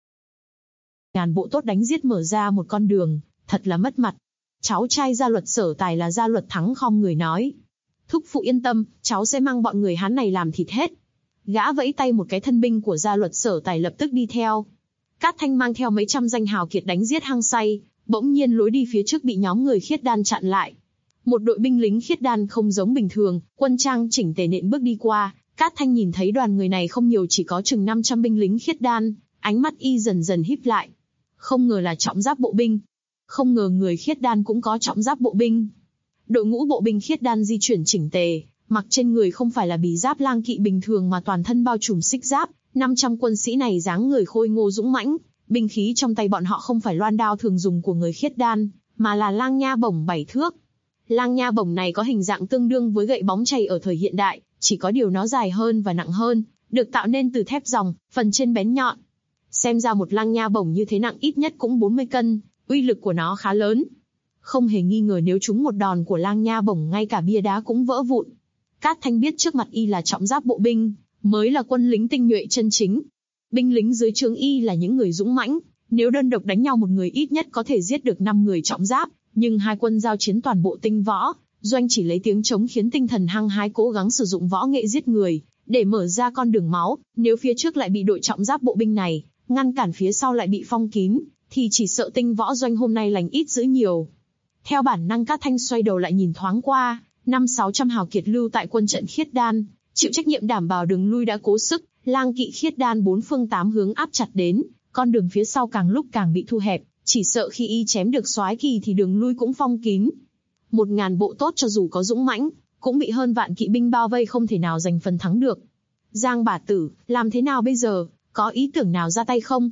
S2: Ngàn bộ tốt đánh giết mở ra một con đường, thật là mất mặt. Cháu trai Gia Luật Sở Tài là Gia Luật Thắng khom người nói: thúc phụ yên tâm, cháu sẽ mang bọn người Hán này làm thịt hết. Gã vẫy tay, một cái thân binh của Gia Luật Sở Tài lập tức đi theo. Cát Thanh mang theo mấy trăm danh hào kiệt đánh giết hăng say, bỗng nhiên lối đi phía trước bị nhóm người khiết đan chặn lại. Một đội binh lính khiết đan không giống bình thường, quân trang chỉnh tề nện bước đi qua. Cát Thanh nhìn thấy đoàn người này không nhiều, chỉ có chừng 500 binh lính khiết đan, ánh mắt y dần dần híp lại. Không ngờ là trọng giáp bộ binh. Không ngờ người khiết đan cũng có trọng giáp bộ binh. Đội ngũ bộ binh khiết đan di chuyển chỉnh tề, mặc trên người không phải là bì giáp lang kỵ bình thường mà toàn thân bao trùm xích giáp. 500 quân sĩ này dáng người khôi ngô dũng mãnh, binh khí trong tay bọn họ không phải loan đao thường dùng của người khiết đan, mà là lang nha bổng 7 thước. Lang nha bổng này có hình dạng tương đương với gậy bóng chày ở thời hiện đại, chỉ có điều nó dài hơn và nặng hơn, được tạo nên từ thép ròng, phần trên bén nhọn. Xem ra một lang nha bổng như thế nặng ít nhất cũng 40 cân, uy lực của nó khá lớn. Không hề nghi ngờ nếu trúng một đòn của lang nha bổng ngay cả bia đá cũng vỡ vụn. Cát Thanh biết trước mặt y là trọng giáp bộ binh, mới là quân lính tinh nhuệ chân chính. Binh lính dưới trướng y là những người dũng mãnh, nếu đơn độc đánh nhau một người ít nhất có thể giết được 5 người trọng giáp, nhưng hai quân giao chiến toàn bộ tinh võ, doanh chỉ lấy tiếng trống khiến tinh thần hăng hái cố gắng sử dụng võ nghệ giết người, để mở ra con đường máu. Nếu phía trước lại bị đội trọng giáp bộ binh này ngăn cản, phía sau lại bị phong kín, thì chỉ sợ tinh võ doanh hôm nay lành ít dữ nhiều. Theo bản năng Cát Thanh xoay đầu lại nhìn thoáng qua, 500-600 hào kiệt lưu tại quân trận khiết đan, chịu trách nhiệm đảm bảo đường lui đã cố sức, lang kỵ khiết đan 4 phương 8 hướng áp chặt đến, con đường phía sau càng lúc càng bị thu hẹp, chỉ sợ khi y chém được soái kỳ thì đường lui cũng phong kín. 1000 bộ tốt cho dù có dũng mãnh, cũng bị hơn vạn kỵ binh bao vây, không thể nào giành phần thắng được. Giang bà tử, làm thế nào bây giờ, có ý tưởng nào ra tay không?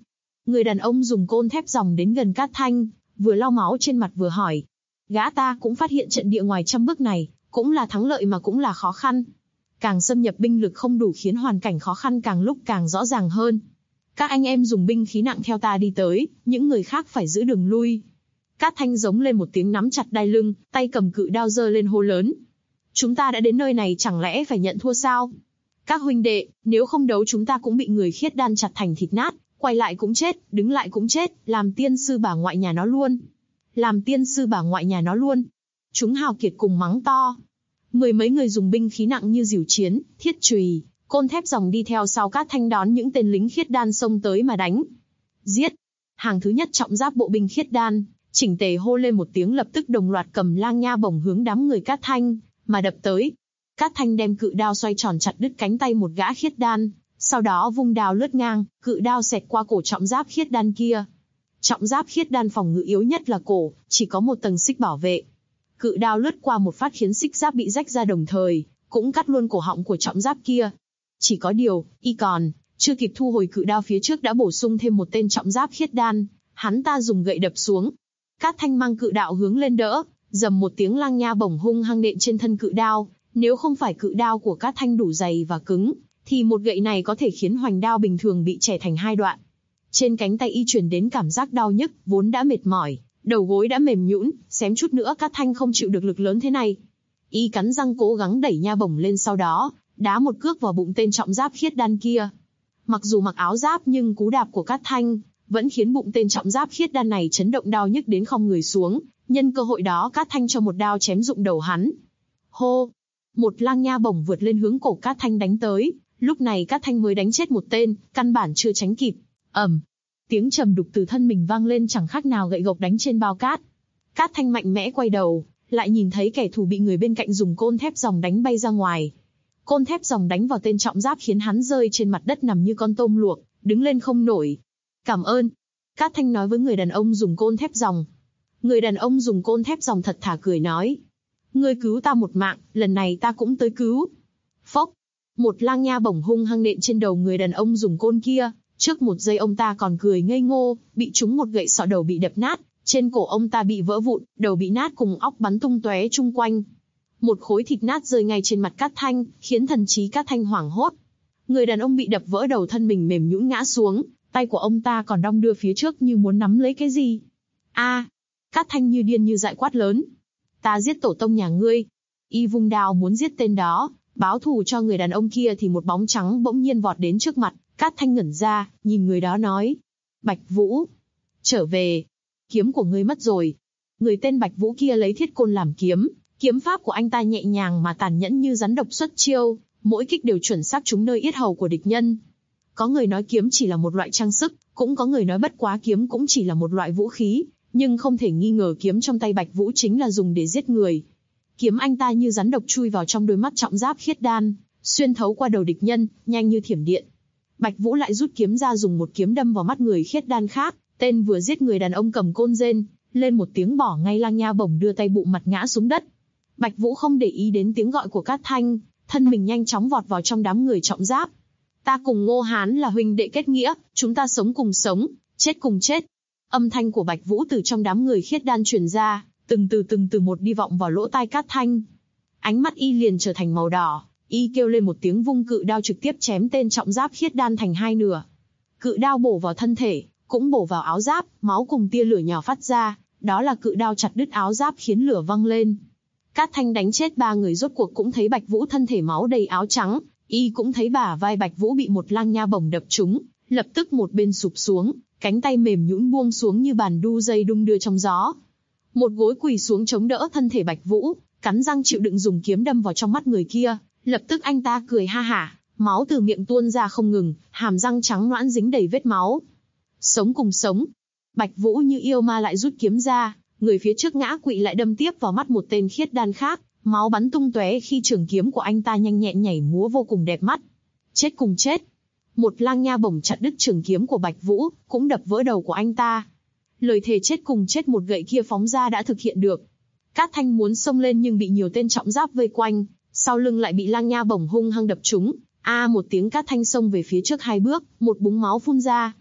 S2: Người đàn ông dùng côn thép ròng đến gần Cát Thanh, vừa lau máu trên mặt vừa hỏi. Gã ta cũng phát hiện trận địa ngoài 100 bước này, cũng là thắng lợi mà cũng là khó khăn. Càng xâm nhập binh lực không đủ khiến hoàn cảnh khó khăn càng lúc càng rõ ràng hơn. Các anh em dùng binh khí nặng theo ta đi tới, những người khác phải giữ đường lui. Cát Thanh giống lên một tiếng nắm chặt đai lưng, tay cầm cự đao giơ lên hô lớn. Chúng ta đã đến nơi này chẳng lẽ phải nhận thua sao? Các huynh đệ, nếu không đấu chúng ta cũng bị người khiết đan chặt thành thịt nát, quay lại cũng chết, đứng lại cũng chết, làm tiên sư bà ngoại nhà nó luôn. Làm tiên sư bà ngoại nhà nó luôn. Chúng hào kiệt cùng mắng to. Mười mấy người dùng binh khí nặng như dìu chiến, thiết chùy, côn thép ròng đi theo sau Cát Thanh đón những tên lính khiết đan xông tới mà đánh. Giết! Hàng thứ nhất trọng giáp bộ binh khiết đan, chỉnh tề hô lên một tiếng lập tức đồng loạt cầm lang nha bổng hướng đám người Cát Thanh, mà đập tới. Cát Thanh đem cự đao xoay tròn chặt đứt cánh tay một gã khiết đan, sau đó vung đao lướt ngang, cự đao xẹt qua cổ trọng giáp khiết đan kia. Trọng giáp khiết đan phòng ngự yếu nhất là cổ, chỉ có một tầng xích bảo vệ. Cự đao lướt qua một phát khiến xích giáp bị rách ra đồng thời, cũng cắt luôn cổ họng của trọng giáp kia. Chỉ có điều, y còn chưa kịp thu hồi cự đao phía trước đã bổ sung thêm một tên trọng giáp khiết đan, hắn ta dùng gậy đập xuống. Cát Thanh mang cự đạo hướng lên đỡ, dầm một tiếng lang nha bổng hung hăng nện trên thân cự đao. Nếu không phải cự đao của Cát Thanh đủ dày và cứng, thì một gậy này có thể khiến hoành đao bình thường bị chẻ thành hai đoạn. Trên cánh tay y truyền đến cảm giác đau nhức, vốn đã mệt mỏi, đầu gối đã mềm nhũn, xém chút nữa Cát Thanh không chịu được lực lớn thế này. Y cắn răng cố gắng đẩy nha bổng lên, sau đó đá một cước vào bụng tên trọng giáp khiết đan kia. Mặc dù mặc áo giáp nhưng cú đạp của Cát Thanh vẫn khiến bụng tên trọng giáp khiết đan này chấn động đau nhức đến khom người xuống. Nhân cơ hội đó Cát Thanh cho một đao chém rụng đầu hắn. Hô! Một lang nha bổng vượt lên hướng cổ Cát Thanh đánh tới. Lúc này Cát Thanh mới đánh chết một tên, căn bản chưa tránh kịp. Ầm! Tiếng trầm đục từ thân mình vang lên chẳng khác nào gậy gộc đánh trên bao cát. Cát Thanh mạnh mẽ quay đầu, lại nhìn thấy kẻ thù bị người bên cạnh dùng côn thép ròng đánh bay ra ngoài. Côn thép ròng đánh vào tên trọng giáp khiến hắn rơi trên mặt đất nằm như con tôm luộc, đứng lên không nổi. Cảm ơn. Cát Thanh nói với người đàn ông dùng côn thép ròng. Người đàn ông dùng côn thép ròng thật thà cười nói. Ngươi cứu ta một mạng, lần này ta cũng tới cứu. Phốc! Một lang nha bổng hung hăng nện trên đầu người đàn ông dùng côn kia. Trước một giây ông ta còn cười ngây ngô, bị trúng một gậy sọ đầu bị đập nát, trên cổ ông ta bị vỡ vụn, đầu bị nát cùng óc bắn tung tóe chung quanh. Một khối thịt nát rơi ngay trên mặt Cát Thanh, khiến thần trí Cát Thanh hoảng hốt. Người đàn ông bị đập vỡ đầu thân mình mềm nhũn ngã xuống, tay của ông ta còn đong đưa phía trước như muốn nắm lấy cái gì. A! Cát Thanh như điên như dại quát lớn. Ta giết tổ tông nhà ngươi. Y vung đao muốn giết tên đó, báo thù cho người đàn ông kia thì một bóng trắng bỗng nhiên vọt đến trước mặt. Cát Thanh ngẩn ra, nhìn người đó nói. Bạch Vũ! Trở về! Kiếm của ngươi mất rồi. Người tên Bạch Vũ kia lấy thiết côn làm kiếm. Kiếm pháp của anh ta nhẹ nhàng mà tàn nhẫn như rắn độc xuất chiêu, mỗi kích đều chuẩn xác trúng nơi yết hầu của địch nhân. Có người nói kiếm chỉ là một loại trang sức, cũng có người nói bất quá kiếm cũng chỉ là một loại vũ khí, nhưng không thể nghi ngờ kiếm trong tay Bạch Vũ chính là dùng để giết người. Kiếm anh ta như rắn độc chui vào trong đôi mắt trọng giáp khiết đan, xuyên thấu qua đầu địch nhân, nhanh như thiểm điện. Bạch Vũ lại rút kiếm ra dùng một kiếm đâm vào mắt người khiết đan khác, tên vừa giết người đàn ông cầm côn rên, lên một tiếng bỏ ngay lang nha bổng đưa tay bụng mặt ngã xuống đất. Bạch Vũ không để ý đến tiếng gọi của Cát Thanh, thân mình nhanh chóng vọt vào trong đám người trọng giáp. Ta cùng Ngô Hán là huynh đệ kết nghĩa, chúng ta sống cùng sống, chết cùng chết. Âm thanh của Bạch Vũ từ trong đám người khiết đan truyền ra, từng từ một đi vọng vào lỗ tai Cát Thanh. Ánh mắt y liền trở thành màu đỏ, y kêu lên một tiếng vung cự đao trực tiếp chém tên trọng giáp khiết đan thành hai nửa. Cự đao bổ vào thân thể, cũng bổ vào áo giáp, máu cùng tia lửa nhỏ phát ra, đó là cự đao chặt đứt áo giáp khiến lửa văng lên. Cát Thanh đánh chết 3 người rốt cuộc cũng thấy Bạch Vũ thân thể máu đầy áo trắng, y cũng thấy bả vai Bạch Vũ bị một lang nha bổng đập trúng, lập tức một bên sụp xuống, cánh tay mềm nhũn buông xuống như bàn đu dây đung đưa trong gió. Một gối quỳ xuống chống đỡ thân thể Bạch Vũ, cắn răng chịu đựng dùng kiếm đâm vào trong mắt người kia, lập tức anh ta cười ha hả, máu từ miệng tuôn ra không ngừng, hàm răng trắng nõn dính đầy vết máu. Sống cùng sống. Bạch Vũ như yêu ma lại rút kiếm ra, người phía trước ngã quỵ lại đâm tiếp vào mắt một tên khiết đan khác, máu bắn tung tóe khi trường kiếm của anh ta nhanh nhẹn nhảy múa vô cùng đẹp mắt. Chết cùng chết. Một lang nha bổng chặt đứt trường kiếm của Bạch Vũ, cũng đập vỡ đầu của anh ta. Lời thề chết cùng chết một gậy kia phóng ra đã thực hiện được. Cát Thanh muốn xông lên nhưng bị nhiều tên trọng giáp vây quanh, sau lưng lại bị lang nha bổng hung hăng đập trúng. Một tiếng Cát Thanh xông về phía trước 2 bước, một búng máu phun ra.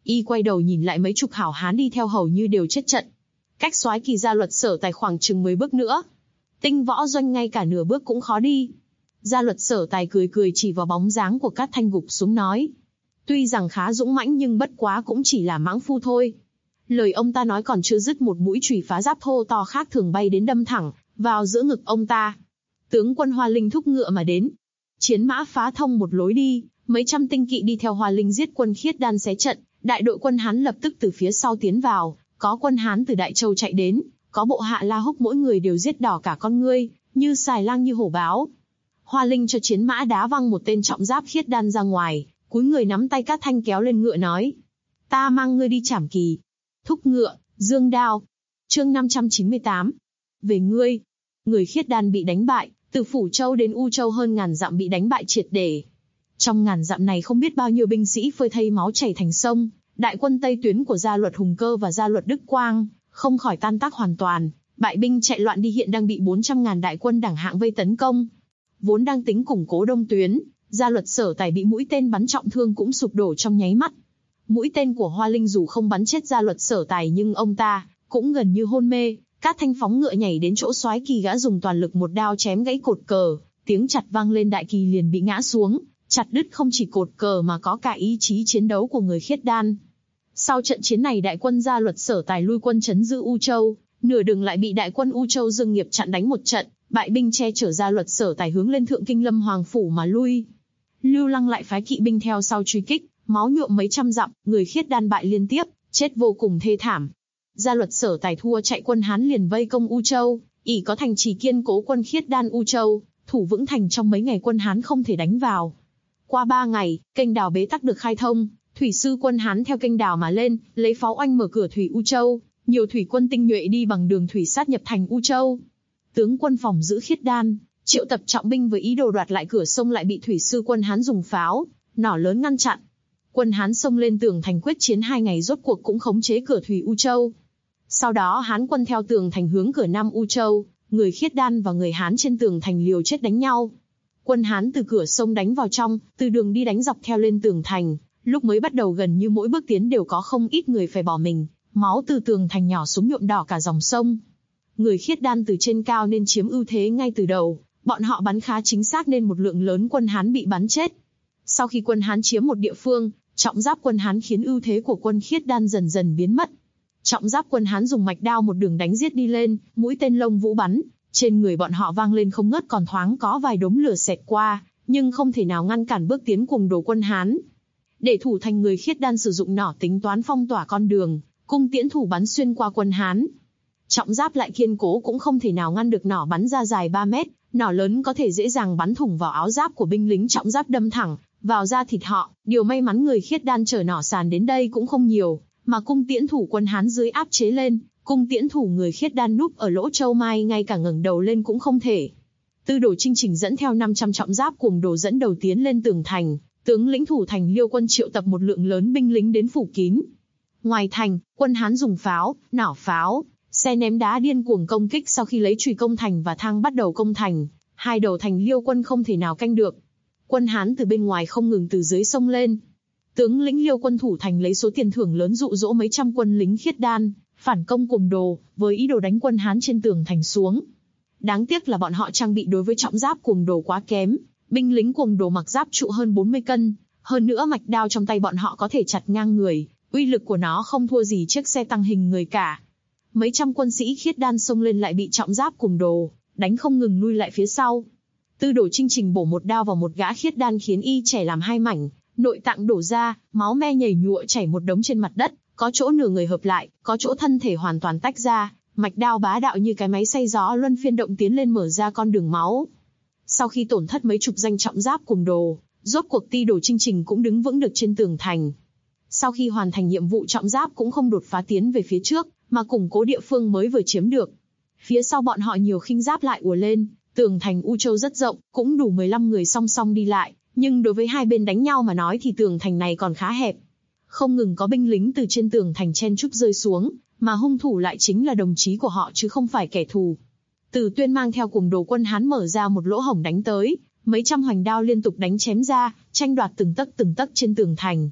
S2: Y quay đầu nhìn lại mấy chục hảo hán đi theo hầu như đều chết trận. Cách soái kỳ Gia Luật Sở Tài khoảng chừng 10 bước nữa. Tinh Võ Doanh ngay cả nửa bước cũng khó đi. Gia Luật Sở Tài cười cười chỉ vào bóng dáng của Cát Thanh gục xuống nói. Tuy rằng khá dũng mãnh nhưng bất quá cũng chỉ là mãng phu thôi. Lời ông ta nói còn chưa dứt, một mũi chùy phá giáp thô to khác thường bay đến đâm thẳng vào giữa ngực ông ta. Tướng quân Hoa Linh thúc ngựa mà đến. Chiến mã phá thông một lối đi, mấy trăm tinh kỵ đi theo Hoa Linh giết quân Khiết Đan xé trận. Đại đội quân Hán lập tức từ phía sau tiến vào, có quân Hán từ Đại Châu chạy đến, có bộ hạ La Húc mỗi người đều giết đỏ cả con ngươi, như xài lang như hổ báo. Hoa Linh cho chiến mã đá văng một tên trọng giáp Khiết Đan ra ngoài, cúi người nắm tay Cát Thanh kéo lên ngựa nói. Ta mang ngươi đi trảm kỳ. Thúc ngựa, dương đao. Chương 598. Về ngươi. Người Khiết Đan bị đánh bại, từ Phủ Châu đến U Châu hơn ngàn dặm bị đánh bại triệt để. Trong ngàn dặm này không biết bao nhiêu binh sĩ phơi thây máu chảy thành sông, đại quân Tây tuyến của Gia Luật Hùng Cơ và Gia Luật Đức Quang không khỏi tan tác hoàn toàn, bại binh chạy loạn đi hiện đang bị 400.000 đại quân đẳng hạng vây tấn công. Vốn đang tính củng cố đông tuyến, Gia Luật Sở Tài bị mũi tên bắn trọng thương cũng sụp đổ trong nháy mắt. Mũi tên của Hoa Linh dù không bắn chết Gia Luật Sở Tài nhưng ông ta cũng gần như hôn mê. Cát Thanh phóng ngựa nhảy đến chỗ soái kỳ, gã dùng toàn lực một đao chém gãy cột cờ, tiếng chặt vang lên, đại kỳ liền bị ngã xuống, chặt đứt không chỉ cột cờ mà có cả ý chí chiến đấu của người Khiết Đan. Sau trận chiến này đại quân Gia Luật Sở Tài lui quân trấn giữ U Châu, nửa đường lại bị đại quân U Châu Dương Nghiệp chặn đánh một trận, bại binh che chở Gia Luật Sở Tài hướng lên Thượng Kinh Lâm Hoàng phủ mà lui. Lưu Lăng lại phái kỵ binh theo sau truy kích, máu nhuộm mấy trăm dặm, người Khiết Đan bại liên tiếp, chết vô cùng thê thảm. Gia Luật Sở Tài thua chạy, quân Hán liền vây công U Châu, ỷ có thành trì kiên cố quân Khiết Đan U Châu, thủ vững thành trong mấy ngày quân Hán không thể đánh vào. Qua 3 ngày, kênh đào bế tắc được khai thông, thủy sư quân Hán theo kênh đào mà lên, lấy pháo oanh mở cửa thủy U Châu, nhiều thủy quân tinh nhuệ đi bằng đường thủy sát nhập thành U Châu. Tướng quân phòng giữ Khiết Đan triệu tập trọng binh với ý đồ đoạt lại cửa sông lại bị thủy sư quân Hán dùng pháo, nỏ lớn ngăn chặn. Quân Hán xông lên tường thành quyết chiến 2 ngày rốt cuộc cũng khống chế cửa thủy U Châu. Sau đó Hán quân theo tường thành hướng cửa Nam U Châu, người Khiết Đan và người Hán trên tường thành liều chết đánh nhau. Quân Hán từ cửa sông đánh vào trong, từ đường đi đánh dọc theo lên tường thành, lúc mới bắt đầu gần như mỗi bước tiến đều có không ít người phải bỏ mình, máu từ tường thành nhỏ xuống nhuộm đỏ cả dòng sông. Người Khiết Đan từ trên cao nên chiếm ưu thế ngay từ đầu, bọn họ bắn khá chính xác nên một lượng lớn quân Hán bị bắn chết. Sau khi quân Hán chiếm một địa phương, trọng giáp quân Hán khiến ưu thế của quân Khiết Đan dần dần biến mất. Trọng giáp quân Hán dùng mạch đao một đường đánh giết đi lên, mũi tên lông vũ bắn, trên người bọn họ vang lên không ngớt, còn thoáng có vài đốm lửa xẹt qua, nhưng không thể nào ngăn cản bước tiến cuồng đồ quân Hán. Để thủ thành, người Khiết Đan sử dụng nỏ tính toán phong tỏa con đường, cung tiễn thủ bắn xuyên qua quân Hán. Trọng giáp lại kiên cố cũng không thể nào ngăn được nỏ bắn ra dài 3 mét, nỏ lớn có thể dễ dàng bắn thủng vào áo giáp của binh lính trọng giáp, đâm thẳng vào da thịt họ. Điều may mắn người Khiết Đan chở nỏ sàn đến đây cũng không nhiều, mà cung tiễn thủ quân Hán dưới áp chế lên, cung tiễn thủ người Khiết Đan núp ở lỗ châu mai ngay cả ngẩng đầu lên cũng không thể. Tư Đồ Chinh Trình dẫn theo 500 trọng giáp cuồng đồ dẫn đầu tiến lên tường thành, tướng lĩnh thủ thành Liêu Quân triệu tập một lượng lớn binh lính đến phủ kín. Ngoài thành, quân Hán dùng pháo, nỏ pháo, xe ném đá điên cuồng công kích. Sau khi lấy chùy công thành và thang bắt đầu công thành, 2 đầu thành Liêu Quân không thể nào canh được. Quân Hán từ bên ngoài không ngừng từ dưới sông lên. Tướng lĩnh Liêu Quân thủ thành lấy số tiền thưởng lớn dụ dỗ mấy trăm quân lính Khiết Đan phản công cuồng đồ, với ý đồ đánh quân Hán trên tường thành xuống. Đáng tiếc là bọn họ trang bị đối với trọng giáp cuồng đồ quá kém, binh lính cuồng đồ mặc giáp trụ hơn 40 cân, hơn nữa mạch đao trong tay bọn họ có thể chặt ngang người, uy lực của nó không thua gì chiếc xe tăng hình người cả. Mấy trăm quân sĩ Khiết Đan xông lên lại bị trọng giáp cuồng đồ đánh không ngừng lui lại phía sau. Tư Đồ Chinh Trình bổ một đao vào một gã Khiết Đan khiến y chẻ làm 2 mảnh, nội tạng đổ ra, máu me nhảy nhụa chảy một đống trên mặt đất, có chỗ nửa người hợp lại, có chỗ thân thể hoàn toàn tách ra, mạch đao bá đạo như cái máy xay gió luân phiên động tiến lên mở ra con đường máu. Sau khi tổn thất mấy chục danh trọng giáp cuồng đồ, rốt cuộc Tư Đồ Chinh Trình cũng đứng vững được trên tường thành. Sau khi hoàn thành nhiệm vụ, trọng giáp cũng không đột phá tiến về phía trước, mà củng cố địa phương mới vừa chiếm được. Phía sau bọn họ nhiều khinh giáp lại ùa lên, tường thành U Châu rất rộng, cũng đủ 15 người song song đi lại, nhưng đối với hai bên đánh nhau mà nói thì tường thành này còn khá hẹp. Không ngừng có binh lính từ trên tường thành chen chúc rơi xuống, mà hung thủ lại chính là đồng chí của họ chứ không phải kẻ thù. Từ Tuyên mang theo cuồng đồ quân Hán mở ra một lỗ hổng đánh tới, mấy trăm hoành đao liên tục đánh chém ra, tranh đoạt từng tấc trên tường thành.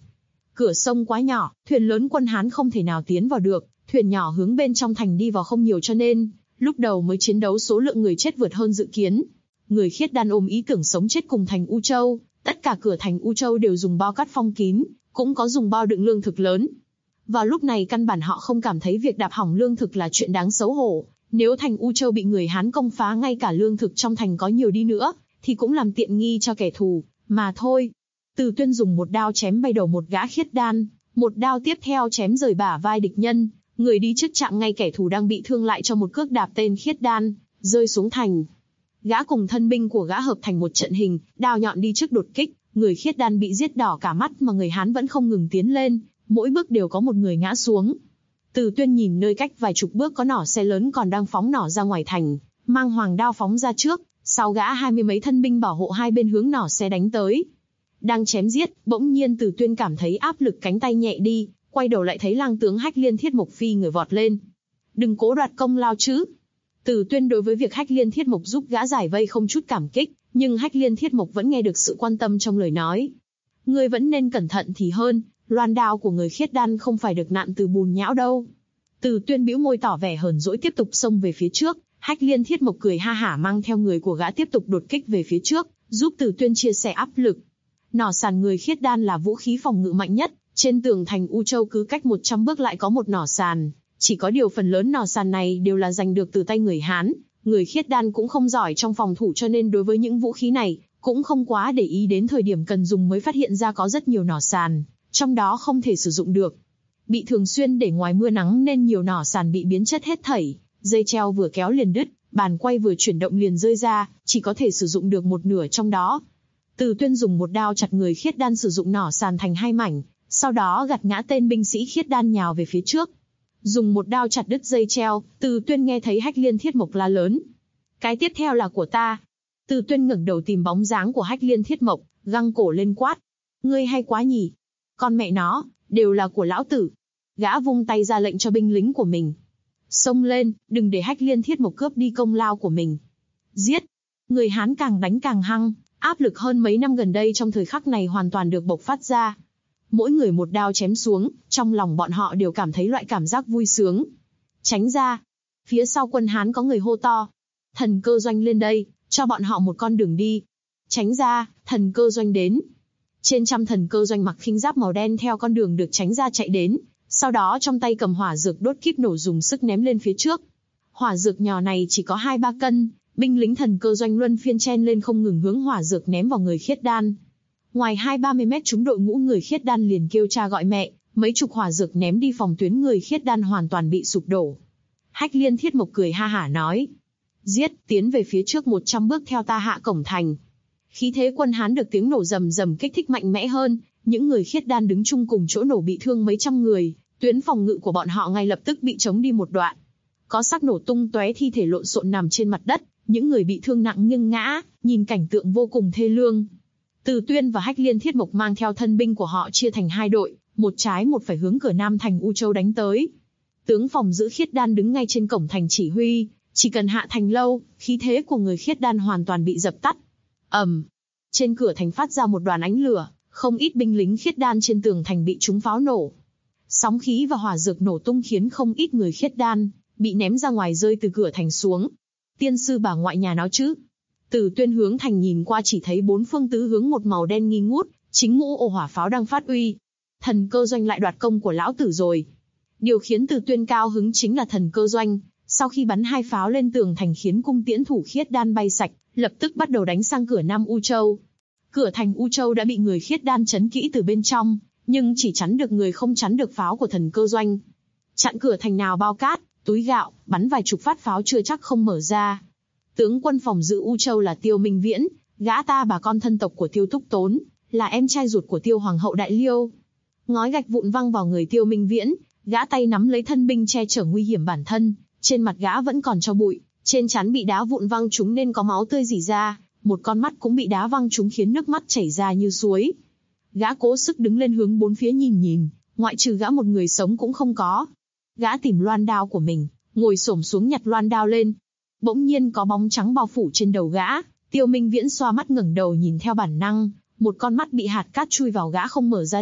S2: Cửa sông quá nhỏ, thuyền lớn quân Hán không thể nào tiến vào được, thuyền nhỏ hướng bên trong thành đi vào không nhiều cho nên, lúc đầu mới chiến đấu số lượng người chết vượt hơn dự kiến. Người khiết đan ôm ý tưởng sống chết cùng thành U Châu, tất cả cửa thành U Châu đều dùng bao cát phong kín, cũng có dùng bao đựng lương thực lớn. Vào lúc này căn bản họ không cảm thấy việc đạp hỏng lương thực là chuyện đáng xấu hổ, nếu thành U Châu bị người Hán công phá ngay cả lương thực trong thành có nhiều đi nữa, thì cũng làm tiện nghi cho kẻ thù, mà thôi. Từ Tuyên dùng một đao chém bay đầu một gã khiết đan, một đao tiếp theo chém rời bả vai địch nhân, người đi trước chạm ngay kẻ thù đang bị thương lại cho một cước đạp tên khiết đan, rơi xuống thành. Gã cùng thân binh của gã hợp thành một trận hình, đao nhọn đi trước đột kích, người khiết đan bị giết đỏ cả mắt mà người Hán vẫn không ngừng tiến lên, mỗi bước đều có một người ngã xuống. Từ Tuyên nhìn nơi cách vài chục bước có nỏ xe lớn còn đang phóng nỏ ra ngoài thành, mang hoàng đao phóng ra trước, sau gã 20 mấy thân binh bảo hộ hai bên hướng nỏ xe đánh tới. Đang chém giết, bỗng nhiên Từ Tuyên cảm thấy áp lực cánh tay nhẹ đi, quay đầu lại thấy lang tướng Hách Liên Thiết Mộc phi người vọt lên. Đừng cố đoạt công lao chứ. Từ Tuyên đối với việc Hách Liên Thiết Mộc giúp gã giải vây không chút cảm kích, nhưng Hách Liên Thiết Mộc vẫn nghe được sự quan tâm trong lời nói. Ngươi vẫn nên cẩn thận thì hơn, loan đao của người khiết đan không phải được nặn từ bùn nhão đâu. Từ Tuyên bĩu môi tỏ vẻ hờn dỗi tiếp tục xông về phía trước, Hách Liên Thiết Mộc cười ha hả mang theo người của gã tiếp tục đột kích về phía trước, giúp Từ Tuyên chia sẻ áp lực. Nỏ sàn người khiết đan là vũ khí phòng ngự mạnh nhất, trên tường thành U Châu cứ cách 100 bước lại có một nỏ sàn, chỉ có điều phần lớn nỏ sàn này đều là giành được từ tay người Hán, người khiết đan cũng không giỏi trong phòng thủ cho nên đối với những vũ khí này, cũng không quá để ý đến thời điểm cần dùng mới phát hiện ra có rất nhiều nỏ sàn, trong đó không thể sử dụng được. Bị thường xuyên để ngoài mưa nắng nên nhiều nỏ sàn bị biến chất hết thảy, dây treo vừa kéo liền đứt, bàn quay vừa chuyển động liền rơi ra, chỉ có thể sử dụng được một nửa trong đó. Từ Tuyên dùng một đao chặt người khiết đan sử dụng nỏ sàn thành hai mảnh, sau đó gạt ngã tên binh sĩ khiết đan nhào về phía trước. Dùng một đao chặt đứt dây treo, Từ Tuyên nghe thấy Hách Liên Thiết Mộc la lớn. Cái tiếp theo là của ta. Từ Tuyên ngẩng đầu tìm bóng dáng của Hách Liên Thiết Mộc, găng cổ lên quát. Ngươi hay quá nhỉ? Con mẹ nó, đều là của lão tử. Gã vung tay ra lệnh cho binh lính của mình. Xông lên, đừng để Hách Liên Thiết Mộc cướp đi công lao của mình. Giết! Người Hán càng đánh càng hăng, áp lực hơn mấy năm gần đây trong thời khắc này hoàn toàn được bộc phát ra. Mỗi người một đao chém xuống, trong lòng bọn họ đều cảm thấy loại cảm giác vui sướng. Tránh ra! Phía sau quân Hán có người hô to. Thần Cơ Doanh lên đây, cho bọn họ một con đường đi. Tránh ra, Thần Cơ Doanh đến. Trên trăm Thần Cơ Doanh mặc khinh giáp màu đen theo con đường được tránh ra chạy đến, sau đó trong tay cầm hỏa dược đốt kíp nổ dùng sức ném lên phía trước. Hỏa dược nhỏ này chỉ có 2-3 cân, binh lính Thần Cơ Doanh luân phiên chen lên không ngừng hướng hỏa dược ném vào người khiết đan. Ngoài 20-30 mét chúng đội ngũ người khiết đan liền kêu cha gọi mẹ, mấy chục hỏa dược ném đi phòng tuyến người khiết đan hoàn toàn bị sụp đổ. Hách Liên Thiết Mộc cười ha hả nói. Giết, tiến về phía trước 100 bước theo ta hạ cổng thành. Khí thế quân Hán được tiếng nổ rầm rầm kích thích mạnh mẽ hơn, những người khiết đan đứng chung cùng chỗ nổ bị thương mấy trăm người, tuyến phòng ngự của bọn họ ngay lập tức bị chống đi một đoạn. Có xác nổ tung tóe thi thể lộn xộn nằm trên mặt đất, những người bị thương nặng nghiêng ngã, nhìn cảnh tượng vô cùng thê lương. Từ Tuyên và Hách Liên Thiết Mộc mang theo thân binh của họ chia thành hai đội, một trái một phải hướng cửa nam thành U Châu đánh tới. Tướng phòng giữ khiết đan đứng ngay trên cổng thành chỉ huy, chỉ cần hạ thành lâu, khí thế của người khiết đan hoàn toàn bị dập tắt. Trên cửa thành phát ra một đoàn ánh lửa, không ít binh lính khiết đan trên tường thành bị trúng pháo nổ. Sóng khí và hỏa dược nổ tung khiến không ít người khiết đan bị ném ra ngoài rơi từ cửa thành xuống. Tiên sư bà ngoại nhà nó chứ. Từ Tuyên hướng thành nhìn qua chỉ thấy bốn phương tứ hướng một màu đen nghi ngút, chính ngũ ổ hỏa pháo đang phát uy. Thần Cơ Doanh lại đoạt công của lão tử rồi. Điều khiến Từ Tuyên cao hứng chính là Thần Cơ Doanh, sau khi bắn 2 pháo lên tường thành khiến cung tiễn thủ khiết đan bay sạch, lập tức bắt đầu đánh sang cửa Nam U Châu. Cửa thành U Châu đã bị người khiết đan chấn kỹ từ bên trong, nhưng chỉ chắn được người không chắn được pháo của Thần Cơ Doanh. Chặn cửa thành nào bao cát, túi gạo, bắn vài chục phát pháo chưa chắc không mở ra. Tướng quân phòng giữ U Châu là Tiêu Minh Viễn, gã ta bà con thân tộc của Tiêu Thúc Tốn, là em trai ruột của Tiêu Hoàng hậu Đại Liêu. Ngói gạch vụn văng vào người Tiêu Minh Viễn, gã tay nắm lấy thân binh che chở nguy hiểm bản thân, trên mặt gã vẫn còn tro bụi, trên trán bị đá vụn văng trúng nên có máu tươi rỉ ra, một con mắt cũng bị đá văng trúng khiến nước mắt chảy ra như suối. Gã cố sức đứng lên hướng bốn phía nhìn, ngoại trừ gã một người sống cũng không có. Gã tìm loan đao của mình, ngồi xổm xuống nhặt loan đao lên. Bỗng nhiên có bóng trắng bao phủ trên đầu gã, Tiêu Minh Viễn xoa mắt ngẩng đầu nhìn theo bản năng, một con mắt bị hạt cát chui vào gã không mở ra được,